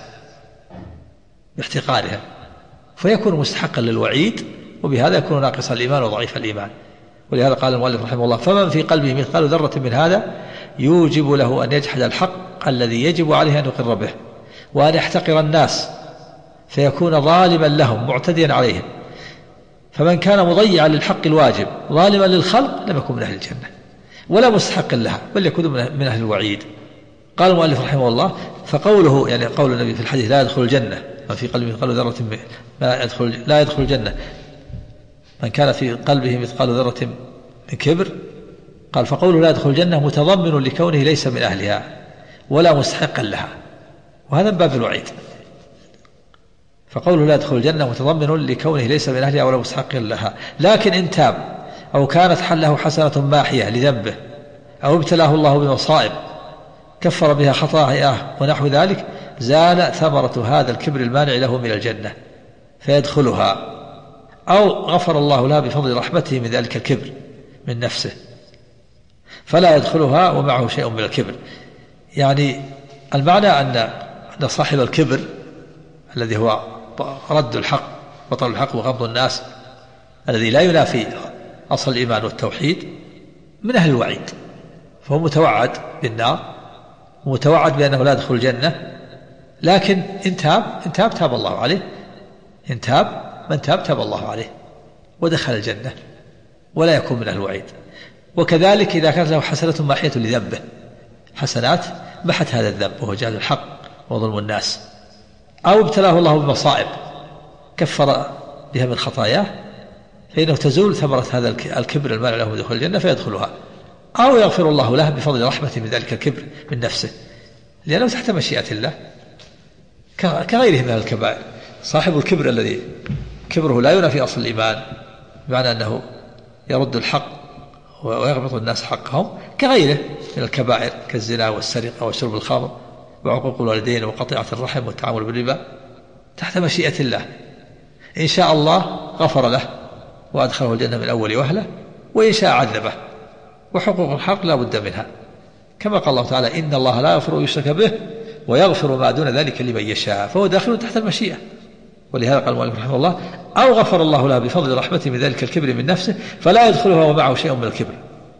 باحتقارهم، فيكون مستحقا للوعيد، وبهذا يكون ناقص الإيمان وضعيف الإيمان. ولهذا قال المؤلف رحمه الله: فمن في قلبه مثقال ذرة من هذا يوجب له أن يجحد الحق الذي يجب عليه أن يقر به، وأن يحتقر الناس فيكون ظالما لهم معتديا عليهم. فمن كان مضيعا للحق الواجب ظالما للخلق لم يكن من أهل الجنة ولا مستحق لها، بل يكون من أهل الوعيد. قال المؤلف رحمه الله: فقوله يعني قول النبي في الحديث: لا يدخل الجنة من في قلبه مثقال ذرة لا يدخل الجنة من كان في قلبه مثقال ذرة من كبر. قال: فقوله لا يدخل الجنة متضمن لكونه ليس من أهلها ولا مستحقا لها، وهذا من باب الوعيد. فقوله لا يدخل الجنة متضمن لكونه ليس من أهلها ولا مستحق لها، لكن إن تاب أو كانت حله حسنة ماحية لذنبه أو ابتلاه الله بمصائب كفر بها خطاياه ونحو ذلك، زال ثمرة هذا الكبر المانع له من الجنة فيدخلها، أو غفر الله له بفضل رحمته من ذلك الكبر من نفسه فلا يدخلها ومعه شيء من الكبر. يعني المعنى أن صاحب الكبر الذي هو رد الحق بطل الحق وغمض الناس الذي لا ينافي أصل الإيمان والتوحيد من أهل الوعيد، فهو متوعد بالنار ومتوعد بأنه لا يدخل الجنة. لكن إن تاب الله عليه، من تاب الله عليه ودخل الجنة ولا يكون من أهل الوعيد. وكذلك إذا كانت له حسنة ماحية لذنبه، حسنات محت هذا الذنب وهو جهل الحق وظلم الناس، أو ابتلاه الله بمصائب كفر بها من خطاياه، فإنه تزول ثمرة هذا الكبر المانع له من دخول الجنة فيدخلها، أو يغفر الله له بفضل رحمته من ذلك الكبر من نفسه، لأنه تحت مشيئة الله كغيره من الكبائر. صاحب الكبر الذي كبره لا ينافي أصل الإيمان، بمعنى أنه يرد الحق ويغبط الناس حقهم، كغيره من الكبائر كالزنا والسرقة وشرب الخمر وعقوق الوالدين وقطيعة الرحم والتعامل بالربا، تحت مشيئة الله. إن شاء الله غفر له وأدخله الجنة من أول وهلة، وإن شاء عذبه. وحقوق الحق لا بد منها، كما قال الله تعالى: إن الله لا يغفر يشرك به ويغفر ما دون ذلك لمن يشاء، فهو داخل تحت المشيئة. ولهذا قال المؤلف رحمه الله: أو غفر الله له بفضل رحمته من ذلك الكبر من نفسه فلا يدخلها ومعه شيء من الكبر.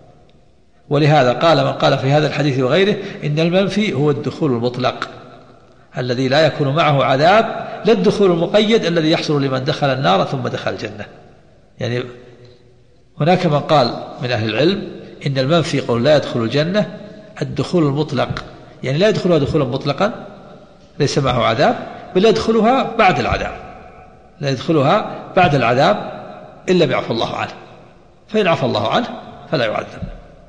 ولهذا قال من قال في هذا الحديث وغيره إن المنفي هو الدخول المطلق الذي لا يكون معه عذاب، لا الدخول المقيد الذي يحصل لمن دخل النار ثم دخل الجنة. يعني هناك من قال من أهل العلم إن المنفي قول لا يدخل الجنة الدخول المطلق، يعني لا يدخلها دخولا مطلقا ليس معه عذاب، بل يدخلها بعد العذاب، لا يدخلها بعد العذاب إلا يعفو الله عنه، فإن عفى الله عنه فلا يعذب،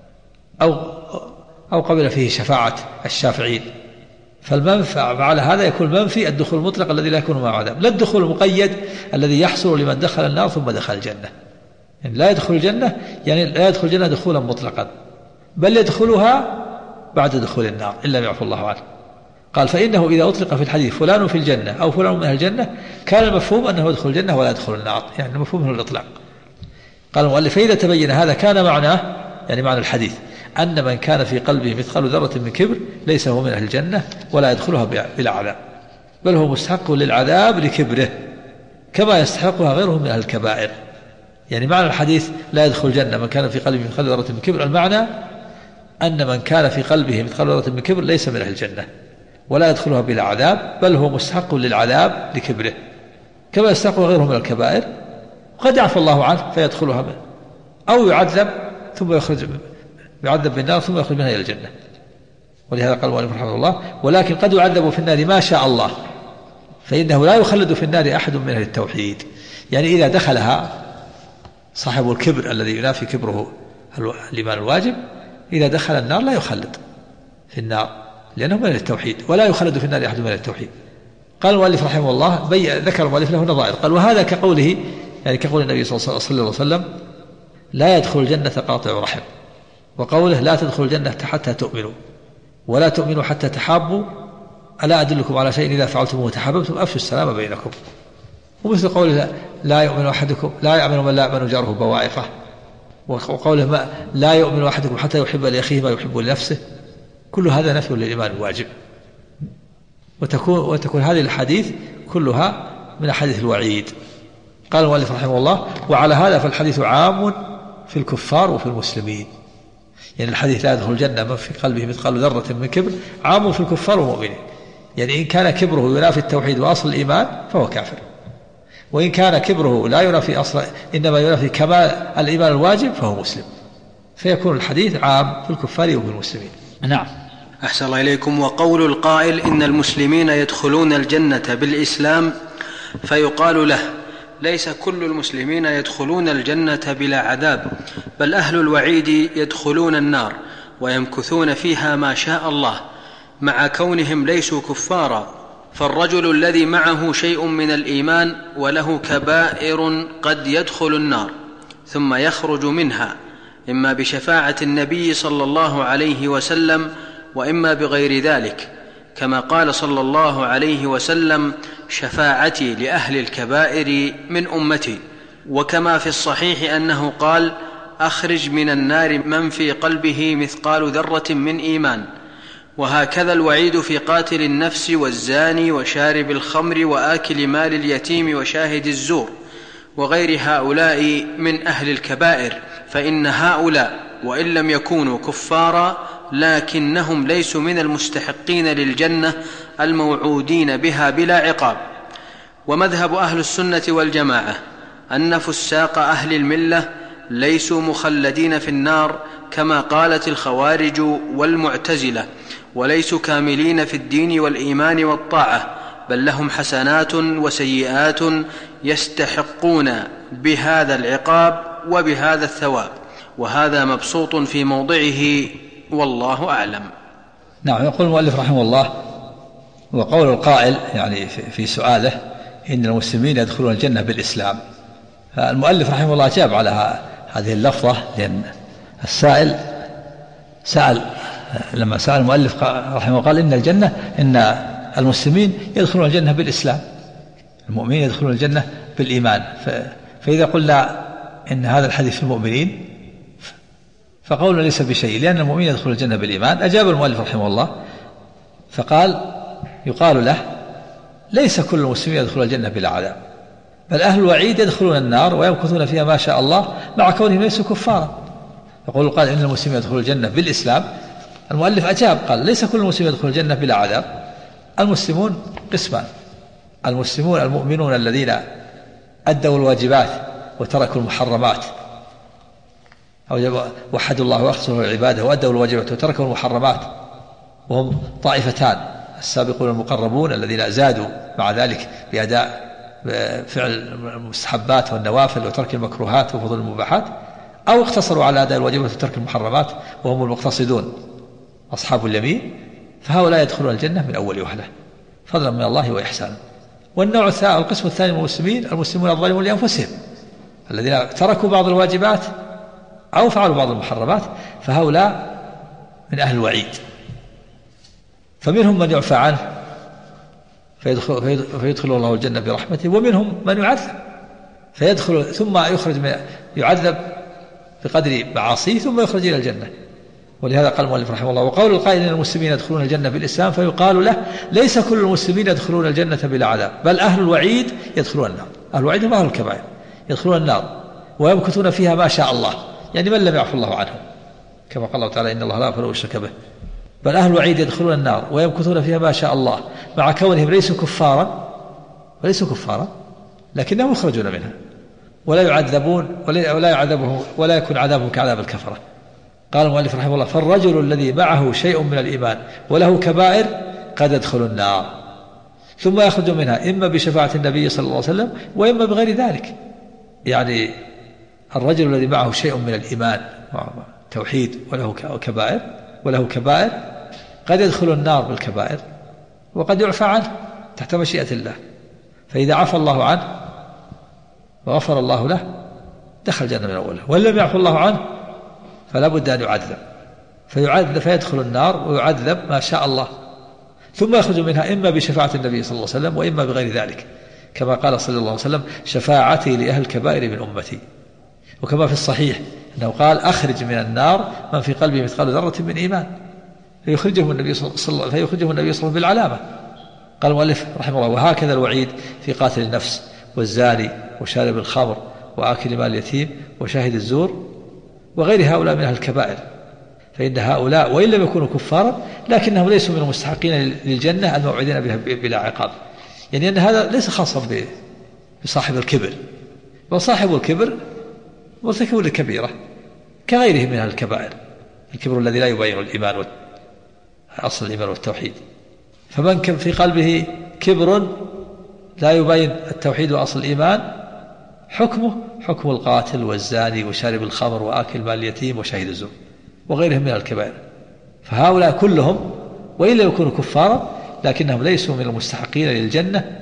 أو قبل فيه شفاعة الشافعين. فالمنفع على هذا يكون منفي الدخول المطلق الذي لا يكون معه عذاب، لا الدخول المقيد الذي يحصل لمن دخل النار ثم دخل الجنة. يعني لا يدخل الجنة، يعني لا يدخل الجنة دخولا مطلقا، بل يدخلها بعد دخول النار إلا يعفو الله عنه. قال: فإنه إذا أطلق في الحديث فلان في الجنة أو فلان من أهل الجنة كان المفهوم أنه يدخل الجنة ولا يدخل النار، يعني المفهوم هو الإطلاق. قال المؤلف: فإذا تبين هذا كان معناه، يعني معنى الحديث، أن من كان في قلبه مثقال ذرة من كبر ليس هو من أهل الجنة ولا يدخلها بلا عذاب، بل هو مستحق للعذاب لكبره كما يستحقها غيره من أهل الكبائر. يعني معنى الحديث لا يدخل الجنة من كان في قلبه مثقال ذرة من كبر، المعنى أن من كان في قلبه مثقال ذرة من كبر ليس من أهل الجنة ولا يدخلها بلا عذاب، بل هو مستحق للعذاب لكبره كما يستحقها غيره من الكبائر. قد يعفو الله عنه فيدخلها منه، أو يعذب ثم يعذب بالنار ثم يخرج منها إلى الجنة. ولهذا قال المؤلف رحمه الله: ولكن قد يعذب في النار ما شاء الله، فإنه لا يخلد في النار أحد من أهل التوحيد. يعني إذا دخلها صاحب الكبر الذي ينافي كبره الإيمان الواجب، إذا دخل النار لا يخلد في النار لأنه من التوحيد، ولا يخلد في النار أحد من التوحيد. قال المؤلف رحمه الله: ذكر المؤلف له نظائر، قال: وهذا كقوله، يعني كقول النبي صلى الله عليه وسلم: لا يدخل الجنة قاطع رحم. وقوله لا تدخلوا الجنة حتى تؤمنوا ولا تؤمنوا حتى تحابوا ألا أدلكم على شيء إذا فعلتموه وتحاببتم أفشوا السلام بينكم. ومثل قوله لا يؤمن أحدكم لا يؤمن من لا يؤمن جاره بوائقه، وقوله لا يؤمن أحدكم حتى يحب لأخيه ما يحب لنفسه. كل هذا نفي للإيمان الواجب. وتكون هذه الحديث كلها من أحاديث الوعيد. قال المؤلف رحمه الله وعلى هذا فالحديث عام في الكفار وفي المسلمين. يعني الحديث لا يدخل الجنة من في قلبه مثقال ذرة من كبر عام في الكفار والمؤمنين. يعني إن كان كبره ينافي التوحيد وأصل الإيمان فهو كافر، وإن كان كبره لا ينافي أصل إنما ينافي كمال الإيمان الواجب فهو مسلم. فيكون الحديث عام في الكفار وفي المسلمين. نعم. أحسن الله إليكم. وقول القائل إن المسلمين يدخلون الجنة بالإسلام فيقال له ليس كل المسلمين يدخلون الجنة بلا عذاب، بل أهل الوعيد يدخلون النار ويمكثون فيها ما شاء الله، مع كونهم ليسوا كفارا. فالرجل الذي معه شيء من الإيمان وله كبائر قد يدخل النار ثم يخرج منها، إما بشفاعة النبي صلى الله عليه وسلم وإما بغير ذلك، كما قال صلى الله عليه وسلم شفاعتي لأهل الكبائر من أمتي. وكما في الصحيح أنه قال أخرج من النار من في قلبه مثقال ذرة من إيمان. وهكذا الوعيد في قاتل النفس والزاني وشارب الخمر وآكل مال اليتيم وشاهد الزور وغير هؤلاء من أهل الكبائر، فإن هؤلاء وإن لم يكونوا كفارا لكنهم ليسوا من المستحقين للجنة الموعودين بها بلا عقاب. ومذهب أهل السنة والجماعة أن فساق أهل الملة ليسوا مخلدين في النار كما قالت الخوارج والمعتزلة، وليسوا كاملين في الدين والإيمان والطاعة، بل لهم حسنات وسيئات يستحقون بهذا العقاب وبهذا الثواب، وهذا مبسوط في موضعه والله أعلم. نعم. يقول المؤلف رحمه الله وقول القائل يعني في سؤاله إن المسلمين يدخلون الجنة بالإسلام، المؤلف رحمه الله جاب على هذه اللفظة، لأن السائل سأل لما سأل المؤلف رحمه الله قال إن المسلمين يدخلون الجنة بالإسلام، المؤمنين يدخلون الجنة بالإيمان. فإذا قلنا إن هذا الحديث في المؤمنين فقولنا ليس بشيء، لأن المؤمنين يدخلون الجنة بالإيمان. أجاب المؤلف رحمه الله فقال يقال له ليس كل المسلمين يدخلون الجنة بلا عذاب، بل أهل الوعيد يدخلون النار ويمكثون فيها ما شاء الله، مع كونهم ليسوا كفارا. يقول قال إن المسلمين يدخلون الجنة بالإسلام. المؤلف أجاب قال ليس كل المسلمين يدخلون الجنة بلا عذاب. المسلمون قسمان: المسلمون المؤمنون الذين أدوا الواجبات وتركوا المحرمات، أو وحدوا الله وأخلصوا العبادة وأدوا الواجبات وتركوا المحرمات، وهم طائفتان: السابقون المقربون الذين زادوا مع ذلك بأداء فعل المستحبات والنوافل وترك المكروهات وفضل المباحات، أو اقتصروا على أداء الواجبات وترك المحرمات وهم المقتصدون أصحاب اليمين، فهؤلاء يدخلون الجنة من أول وهلة فضلا من الله وإحسانا. والنوع الثاني القسم الثاني من المسلمين المسلمون الظالمون لأنفسهم الذين تركوا بعض الواجبات أو فعلوا بعض المحرمات، فهؤلاء من أهل الوعيد. فمنهم من يعفى عنه فيدخل الله الجنة برحمته، ومنهم من يعذب فيدخل ثم يعذب بقدر معاصيه ثم يخرج إلى الجنة. ولهذا قال المؤلف رحمه الله وقول القائل إن المسلمين يدخلون الجنة بالإسلام فيقال له ليس كل المسلمين يدخلون الجنة بلا عذاب، بل أهل الوعيد يدخلون النار. أهل الوعيد هم أهل الكبائر يدخلون النار ويمكثون فيها ما شاء الله، يعني من لم يعفو الله عنهم، كما قال الله تعالى إن الله لا يغفر أن يشرك به. بل أهل الوعيد يدخلون النار ويمكثون فيها ما شاء الله، مع كونهم ليسوا كفارا لكنهم يخرجون منها ولا يعذبون ولا يكون عذابهم كعذاب الكفرة. قال المؤلف رحمه الله فالرجل الذي معه شيء من الإيمان وله كبائر قد يدخل النار ثم يخرج منها، إما بشفاعة النبي صلى الله عليه وسلم وإما بغير ذلك. يعني الرجل الذي معه شيء من الإيمان توحيد وله كبائر قد يدخل النار بالكبائر وقد يعفى عنه تحت مشيئة الله، فإذا عفى الله عنه وغفر الله له دخل الجنة من أوله، وإن لم يعفو الله عنه فلا بد أن يعذب فيدخل النار ويعذب ما شاء الله، ثم يخرج منها إما بشفاعة النبي صلى الله عليه وسلم وإما بغير ذلك، كما قال صلى الله عليه وسلم: شفاعتي لأهل الكبائر من أمتي. وكما في الصحيح أنه قال: أخرج من النار من في قلبه مثقال ذرة من إيمان، فيخرجه النبي صلى الله عليه وسلم بالعلامة. قال المؤلف رحمه الله: وهكذا الوعيد في قاتل النفس والزاني وشارب الخمر وآكل مال اليتيم وشاهد الزور وغير هؤلاء من أهل الكبائر، فإن هؤلاء وإن لم يكونوا كفارا لكنهم ليسوا من المستحقين للجنة الموعدين بها بلا عقاب. يعني أن هذا ليس خاصا بصاحب الكبر، وصاحب الكبر مرتكب للكبيرة كغيره من أهل الكبائر، الكبر الذي لا يبين الإيمان أصل الإيمان والتوحيد. فمن كان في قلبه كبر لا يبين التوحيد وأصل الإيمان حكمه حكم القاتل والزاني وشارب الخمر وآكل مال اليتيم وشاهد الزور وغيرهم من الكبائر. فهؤلاء كلهم وإن لم يكونوا كفارا لكنهم ليسوا من المستحقين للجنة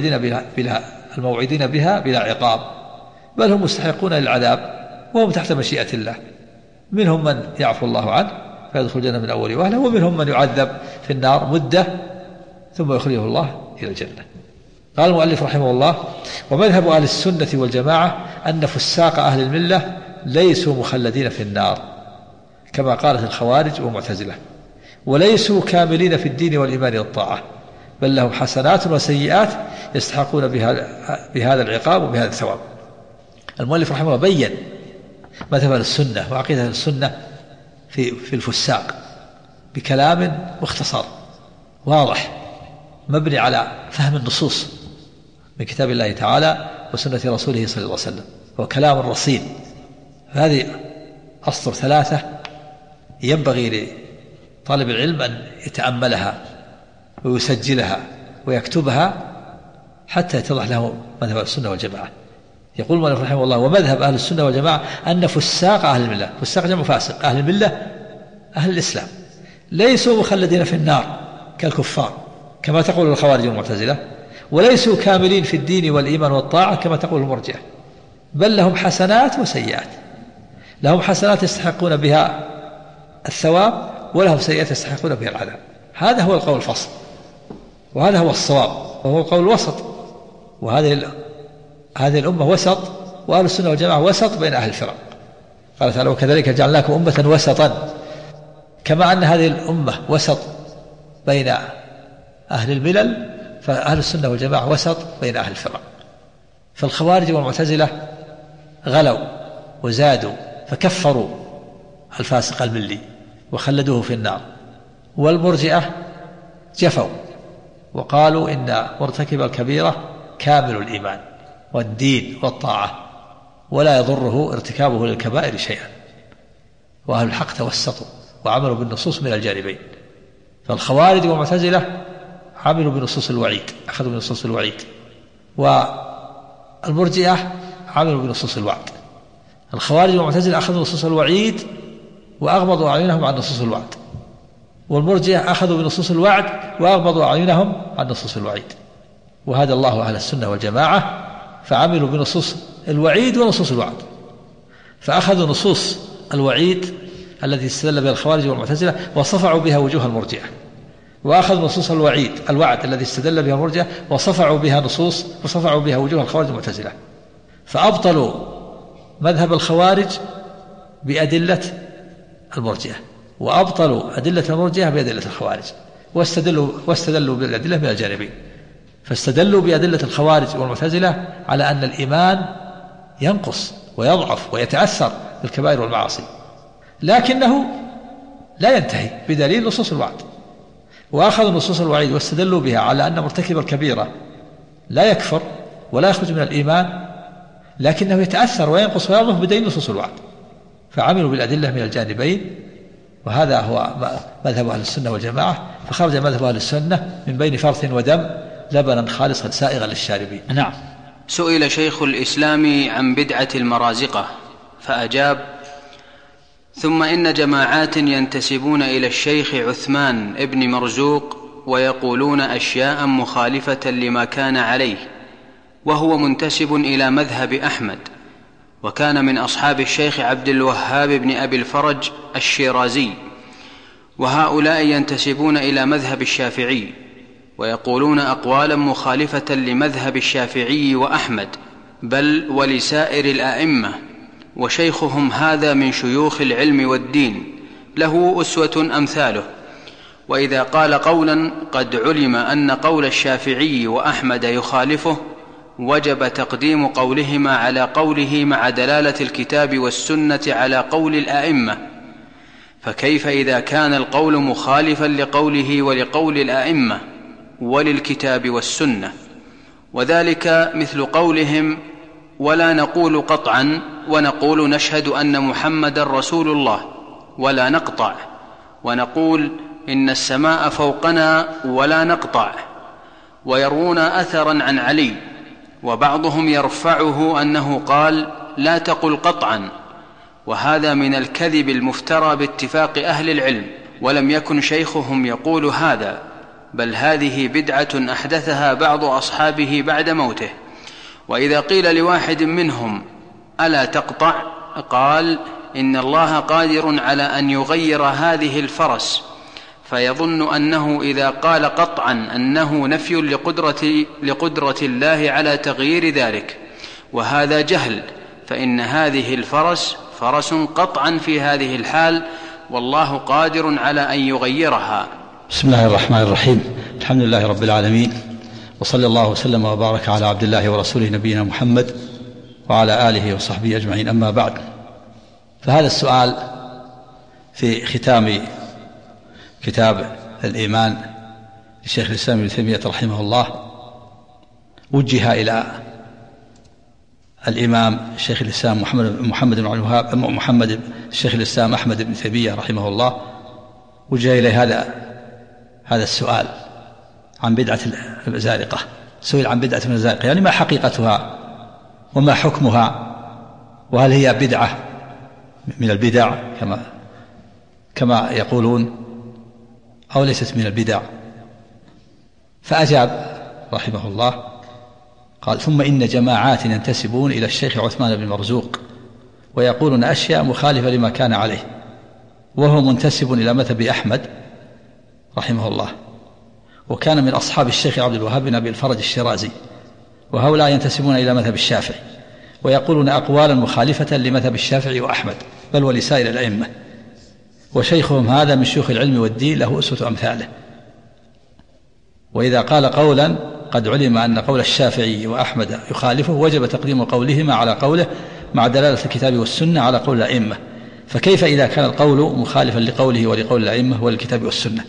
الموعدين بها بلا عقاب، بل هم مستحقون للعذاب وهم تحت مشيئة الله. منهم من يعفو الله عنه فيدخل الجنة من أول وهلة، ومنهم من يعذب في النار مدة ثم يخرجه الله إلى الجنة. قال المؤلف رحمه الله: ومذهب أهل السنة والجماعة أن فساق أهل الملة ليسوا مخلدين في النار كما قالت الخوارج والمعتزلة، وليسوا كاملين في الدين والإيمان والطاعة، بل لهم حسنات وسيئات يستحقون بهذا العقاب وبهذا الثواب. المؤلف رحمه الله بين مذهب أهل السنة وعقيدة أهل السنة في الفساق بكلام مختصر واضح مبني على فهم النصوص من كتاب الله تعالى وسنة رسوله صلى الله عليه وسلم، وكلام الرصين. هذه أسطر 3 ينبغي لطالب العلم أن يتأملها ويسجلها ويكتبها حتى يتضح له مذهب السنة والجماعة. يقول المؤلف رحمه الله: ومذهب أهل السنة والجماعة أن فساق أهل الملة، فساق جمع فاسق، أهل الملة أهل الإسلام، ليسوا مخلدين في النار كالكفار كما تقول الخوارج والمعتزلة، وليسوا كاملين في الدين والإيمان والطاعة كما تقول المرجئة، بل لهم حسنات وسيئات، لهم حسنات يستحقون بها الثواب ولهم سيئات يستحقون بها العذاب. هذا هو القول الفصل، وهذا هو الصواب، وهو القول الوسط. هذه الأمة وسط، وأهل السنة والجماعة وسط بين أهل الفرق. قال تعالى: وكذلك جعلناكم أمة وسطا، كما أن هذه الأمة وسط بين أهل الملل، فأهل السنة والجماعة وسط بين أهل الفرق. فالخوارج والمعتزلة غلوا وزادوا فكفروا الفاسق الملي وخلدوه في النار، والمرجئة جفوا وقالوا إن مرتكب الكبيرة كامل الإيمان والدين والطاعة ولا يضره ارتكابه للكبائر شيئا. وأهل الحق توسطوا وعملوا بالنصوص من الجانبين. فالخوارج والمعتزلة عملوا بنصوص الوعيد، أخذوا بنصوص الوعيد، والمرجئة عملوا بنصوص الوعد. الخوارج والمعتزلة أخذوا نصوص الوعيد وأغمضوا أعينهم عن نصوص الوعد، والمرجئة أخذوا بنصوص الوعد وأغمضوا أعينهم عن نصوص الوعيد. وهذا الله أهل السنة والجماعة فعملوا بنصوص الوعيد ونصوص الوعد، فأخذوا نصوص الوعيد التي استدل بها الخوارج والمعتزلة وصفعوا بها وجوه المرجئة، وأخذوا نصوص الوعد الذي استدل بها المرجئة وصفعوا بها وجوه الخوارج والمعتزلة، فأبطلوا مذهب الخوارج بأدلة المرجئة، وأبطلوا أدلة المرجئة بأدلة الخوارج، واستدلوا بالأدلة من الجانبين. فاستدلوا بأدلة الخوارج والمعتزلة على أن الإيمان ينقص ويضعف ويتأثر بالكبائر والمعاصي، لكنه لا ينتهي بدليل نصوص الوعد. وأخذوا نصوص الوعيد واستدلوا بها على أن مرتكب الكبيرة لا يكفر ولا يخرج من الإيمان، لكنه يتأثر وينقص ويضعف بدليل نصوص الوعد، فعملوا بالأدلة من الجانبين. وهذا هو مذهب أهل السنة والجماعة، فخرج مذهب أهل السنة من بين فرث ودم لبنا خالصا سائغا للشاربين. نعم. سئل شيخ الإسلام عن بدعة المرازقة فأجاب: ثم إن جماعات ينتسبون إلى الشيخ عثمان ابن مرزوق ويقولون أشياء مخالفة لما كان عليه، وهو منتسب إلى مذهب أحمد، وكان من أصحاب الشيخ عبد الوهاب بن أبي الفرج الشيرازي، وهؤلاء ينتسبون إلى مذهب الشافعي ويقولون أقوالا مخالفة لمذهب الشافعي وأحمد بل ولسائر الأئمة، وشيخهم هذا من شيوخ العلم والدين له أسوة أمثاله. وإذا قال قولا قد علم أن قول الشافعي وأحمد يخالفه وجب تقديم قولهما على قوله مع دلالة الكتاب والسنة على قول الأئمة، فكيف إذا كان القول مخالفا لقوله ولقول الأئمة وللكتاب والسنة؟ وذلك مثل قولهم ولا نقول قطعا ونقول نشهد أن محمد رسول الله، ولا نقطع، ونقول إن السماء فوقنا ولا نقطع، ويروون أثرا عن علي، وبعضهم يرفعه أنه قال لا تقل قطعا، وهذا من الكذب المفترى باتفاق أهل العلم، ولم يكن شيخهم يقول هذا، بل هذه بدعة أحدثها بعض أصحابه بعد موته. وإذا قيل لواحد منهم ألا تقطع، قال إن الله قادر على أن يغير هذه الفرس، فيظن أنه إذا قال قطعا أنه نفي لقدرة الله على تغيير ذلك، وهذا جهل، فإن هذه الفرس فرس قطعا في هذه الحال، والله قادر على أن يغيرها. بسم الله الرحمن الرحيم، الحمد لله رب العالمين، وصلى الله وسلم وبارك على عبد الله ورسوله نبينا محمد وعلى آله وصحبه أجمعين. أما بعد، فهذا السؤال في ختام كتاب الإيمان لشيخ الإسلام ابن تيمية رحمه الله وجه إلى الإمام شيخ الإسلام محمد بن الوهاب، محمد الشيخ الإسلام أحمد بن تيمية رحمه الله، وجه إليه هذا السؤال عن بدعة الزارقة. سئل عن بدعة الزارقة، يعني ما حقيقتها وما حكمها، وهل هي بدعة من البدع كما يقولون أو ليست من البدع؟ فأجاب رحمه الله قال ثم إن جماعات ينتسبون إلى الشيخ عثمان بن مرزوق ويقولون أشياء مخالفة لما كان عليه، وهو منتسب إلى مذهب أحمد رحمه الله، وكان من أصحاب الشيخ عبد الوهاب بن أبي الفرج الشيرازي، وهؤلاء ينتسبون إلى مذهب الشافعي ويقولون أقوالا مخالفة لمذهب الشافعي وأحمد بل ولسائر الأئمة، وشيخهم هذا من شيوخ العلم والدين له أسوة أمثاله. وإذا قال قولا قد علم أن قول الشافعي وأحمد يخالفه وجب تقديم قولهما على قوله مع دلالة الكتاب والسنة على قول الأئمة، فكيف إذا كان القول مخالفا لقوله ولقول الأئمة والكتاب والسنة؟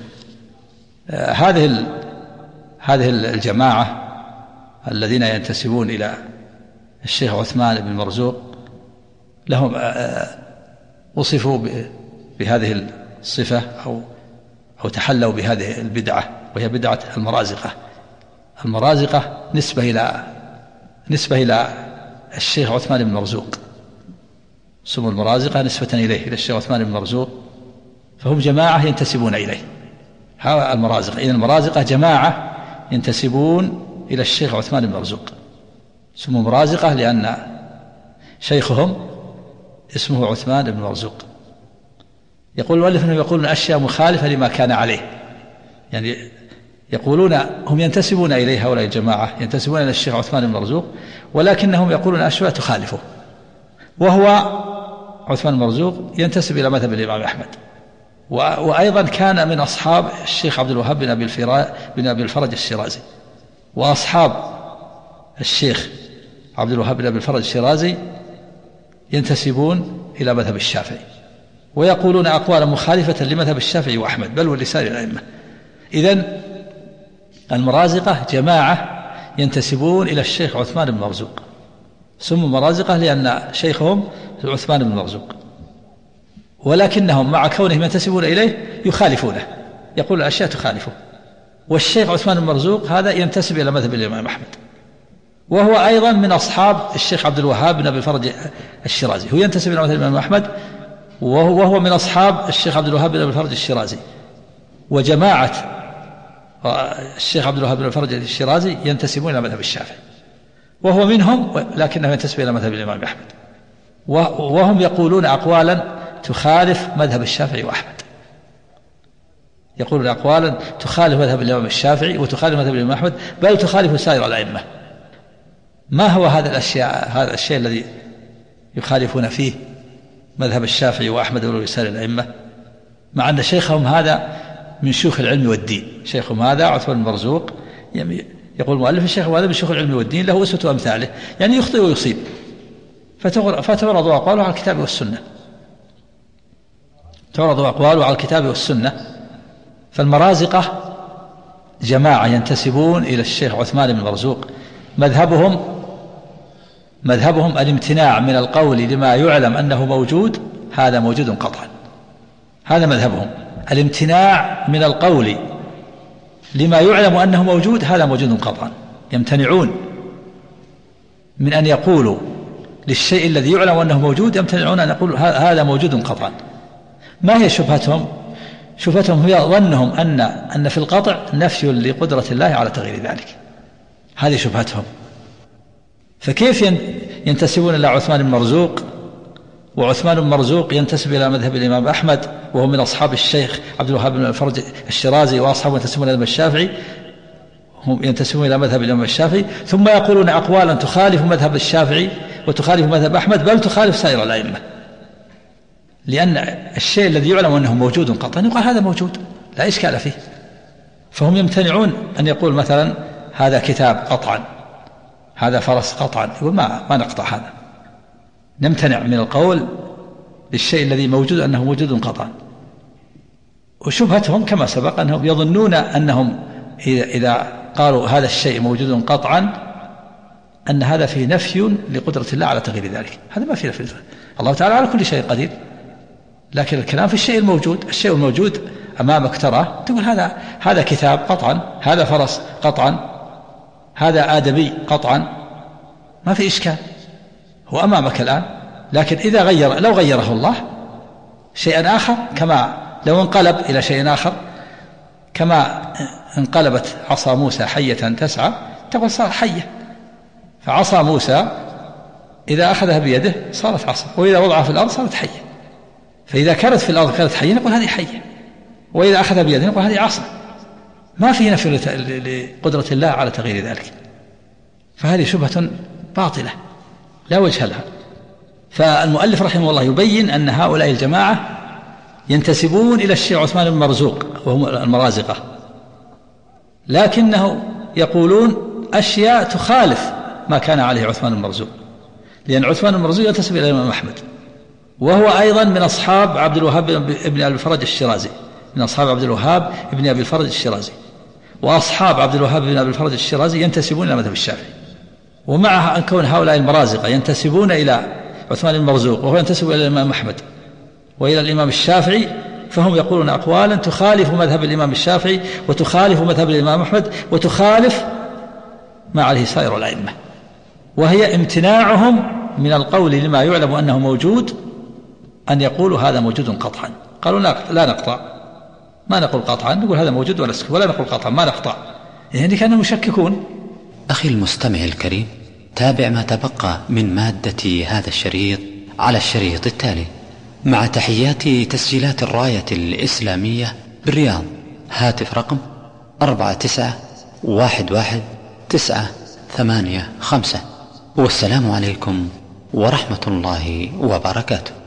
هذه الجماعة الذين ينتسبون إلى الشيخ عثمان بن مرزوق لهم وصفوا بهذه الصفة أو تحلوا بهذه البدعة، وهي بدعة المرازقة. المرازقة نسبة إلى الشيخ عثمان بن مرزوق، سموا المرازقة نسبة إليه، إلى الشيخ عثمان بن مرزوق، فهم جماعة ينتسبون إليه. هؤلاء المرازقة، إذن المرازقة جماعة ينتسبون إلى الشيخ عثمان بن مرزوق، سموا مرازقة لأن شيخهم اسمه عثمان بن مرزوق. يقول المؤلف أنهم يقولون أشياء مخالفة لما كان عليه، يعني يقولون هم ينتسبون إليه، هؤلاء الجماعة ينتسبون إلى الشيخ عثمان بن مرزوق، ولكنهم يقولون أشياء تخالفه، وهو عثمان بن مرزوق ينتسب إلى مذهب الإمام أحمد، وأيضا كان من أصحاب الشيخ عبد الوهاب بن أبي الفرج الشيرازي، وأصحاب الشيخ عبد الوهاب بن أبي الفرج الشيرازي ينتسبون إلى مذهب الشافعي ويقولون أقوالا مخالفة لمذهب الشافعي وأحمد بل ولسائر الأئمة. إذن المرازقة جماعة ينتسبون إلى الشيخ عثمان بن مرزوق، سموا مرازقة لأن شيخهم عثمان بن مرزوق، ولكنهم مع كونهم ينتسبون إليه يخالفونه، يقول أشياء تخالفه. والشيخ عثمان بن مرزوق هذا ينتسب إلى مذهب الإمام أحمد، وهو أيضا من أصحاب الشيخ عبد الوهاب بن أبي الفرج الشيرازي، هو ينتسب إلى مذهب الإمام أحمد وهو من أصحاب الشيخ عبد الوهاب بن أبي الفرج الشيرازي. وجماعة الشيخ عبد الوهاب بن الفرج الشيرازي ينتسبون إلى مذهب الشافعي، وهو منهم لكنه ينتسب إلى مذهب الإمام أحمد. وهم يقولون أقوالا تخالف مذهب الشافعي وأحمد، يقولون أقوالا تخالف مذهب الإمام الشافعي وتخالف مذهب الإمام أحمد، بل تخالف سائر الأئمة. ما هو هذا الشيء الذي يخالفون فيه مذهب الشافعي وأحمد وسائر الأئمة، مع أن شيخهم هذا من شيوخ العلم والدين، شيخهم هذا عثمان بن مرزوق، يقول المؤلف الشيخ هذا من شيوخ العلم والدين، له أسوة أمثاله، يعني يخطئ ويصيب، فتعرض أقواله على الكتاب والسنة، تعرض أقواله على الكتاب والسنة. فالمرازقة جماعة ينتسبون إلى الشيخ عثمان بن مرزوق، مذهبهم الامتناع من القول لما يعلم أنه موجود، هذا موجود قطعا، هذا مذهبهم، الامتناع من القول لما يعلم أنه موجود، هذا موجود قطعا، يمتنعون من أن يقولوا للشيء الذي يعلم أنه موجود، يمتنعون أن يقولوا هذا موجود قطعا. ما هي شبهتهم؟ شبهتهم هي ظنهم أن في القطع نفي لقدرة الله على تغيير ذلك، هذه شبهتهم. فكيف ينتسبون إلى عثمان بن مرزوق، وعثمان بن مرزوق ينتسب إلى مذهب الإمام أحمد وهو من أصحاب الشيخ عبد الوهاب بن الفرج الشيرازي، وأصحابه ينتسبون إلى الإمام الشافعي، هم ينتسبون إلى مذهب الإمام الشافعي، ثم يقولون أقوالا تخالف مذهب الشافعي وتخالف مذهب أحمد، بل تخالف سائر الأئمة، لأن الشيء الذي يعلم أنه موجود قطعا يقال هذا موجود لا إشكال فيه. فهم يمتنعون أن يقول مثلا هذا كتاب قطعا، هذا فرس قطعا، يقول ما نقطع هذا، نمتنع من القول للشيء الذي موجود أنه موجود قطعا. وشبهتهم كما سبق أنهم يظنون أنهم إذا قالوا هذا الشيء موجود قطعا أن هذا فيه نفي لقدرة الله على تغيير ذلك، هذا ما فيه نفي، الله تعالى على كل شيء قدير، لكن الكلام في الشيء الموجود، الشيء الموجود أمامك تراه، تقول هذا كتاب قطعا، هذا فرس قطعا، هذا آدمي قطعا، ما في إشكال، هو أمامك الآن. لكن إذا لو غيره الله شيئا آخر، كما لو انقلب إلى شيء آخر، كما انقلبت عصا موسى حية تسعى، تقول صار حية، فعصا موسى إذا أخذها بيده صارت عصا، وإذا وضعها في الأرض صارت حية، فإذا كانت في الأرض كانت حية نقول هذه حية، وإذا أخذها بيده نقول هذه عصا، ما في نفي لقدرة الله على تغيير ذلك. فهذه شبهة باطلة لا وجه لها. فالمؤلف رحمه الله يبين أن هؤلاء الجماعة ينتسبون إلى الشيخ عثمان بن مرزوق وهم المرازقة، لكنه يقولون أشياء تخالف ما كان عليه عثمان بن مرزوق، لأن عثمان بن مرزوق ينتسب إلى الإمام أحمد، وهو أيضا من أصحاب عبد الوهاب بن أبي الفرج الشيرازي، من أصحاب عبد الوهاب بن أبي الفرج الشيرازي، وأصحاب عبد الوهاب بن أبي الفرج الشيرازي ينتسبون إلى مذهب الشافعي. ومع أن كون هؤلاء المرازقة ينتسبون إلى عثمان بن مرزوق وهو ينتسب إلى الإمام أحمد وإلى الإمام الشافعي، فهم يقولون أقوالا تخالف مذهب الإمام الشافعي وتخالف مذهب الإمام أحمد وتخالف ما عليه سائر الأئمة، وهي امتناعهم من القول لما يعلم أنه موجود، أن يقولوا هذا موجود قطعا. قالوا لا نقطع، ما نقول قطعا، نقول هذا موجود ولا نقول قطعا، ما نقطع، يعني كانوا يشككون. أخي المستمع الكريم، تابع ما تبقى من مادة هذا الشريط على الشريط التالي، مع تحيات تسجيلات الراية الإسلامية بالرياض. هاتف رقم 49111985. والسلام عليكم ورحمة الله وبركاته.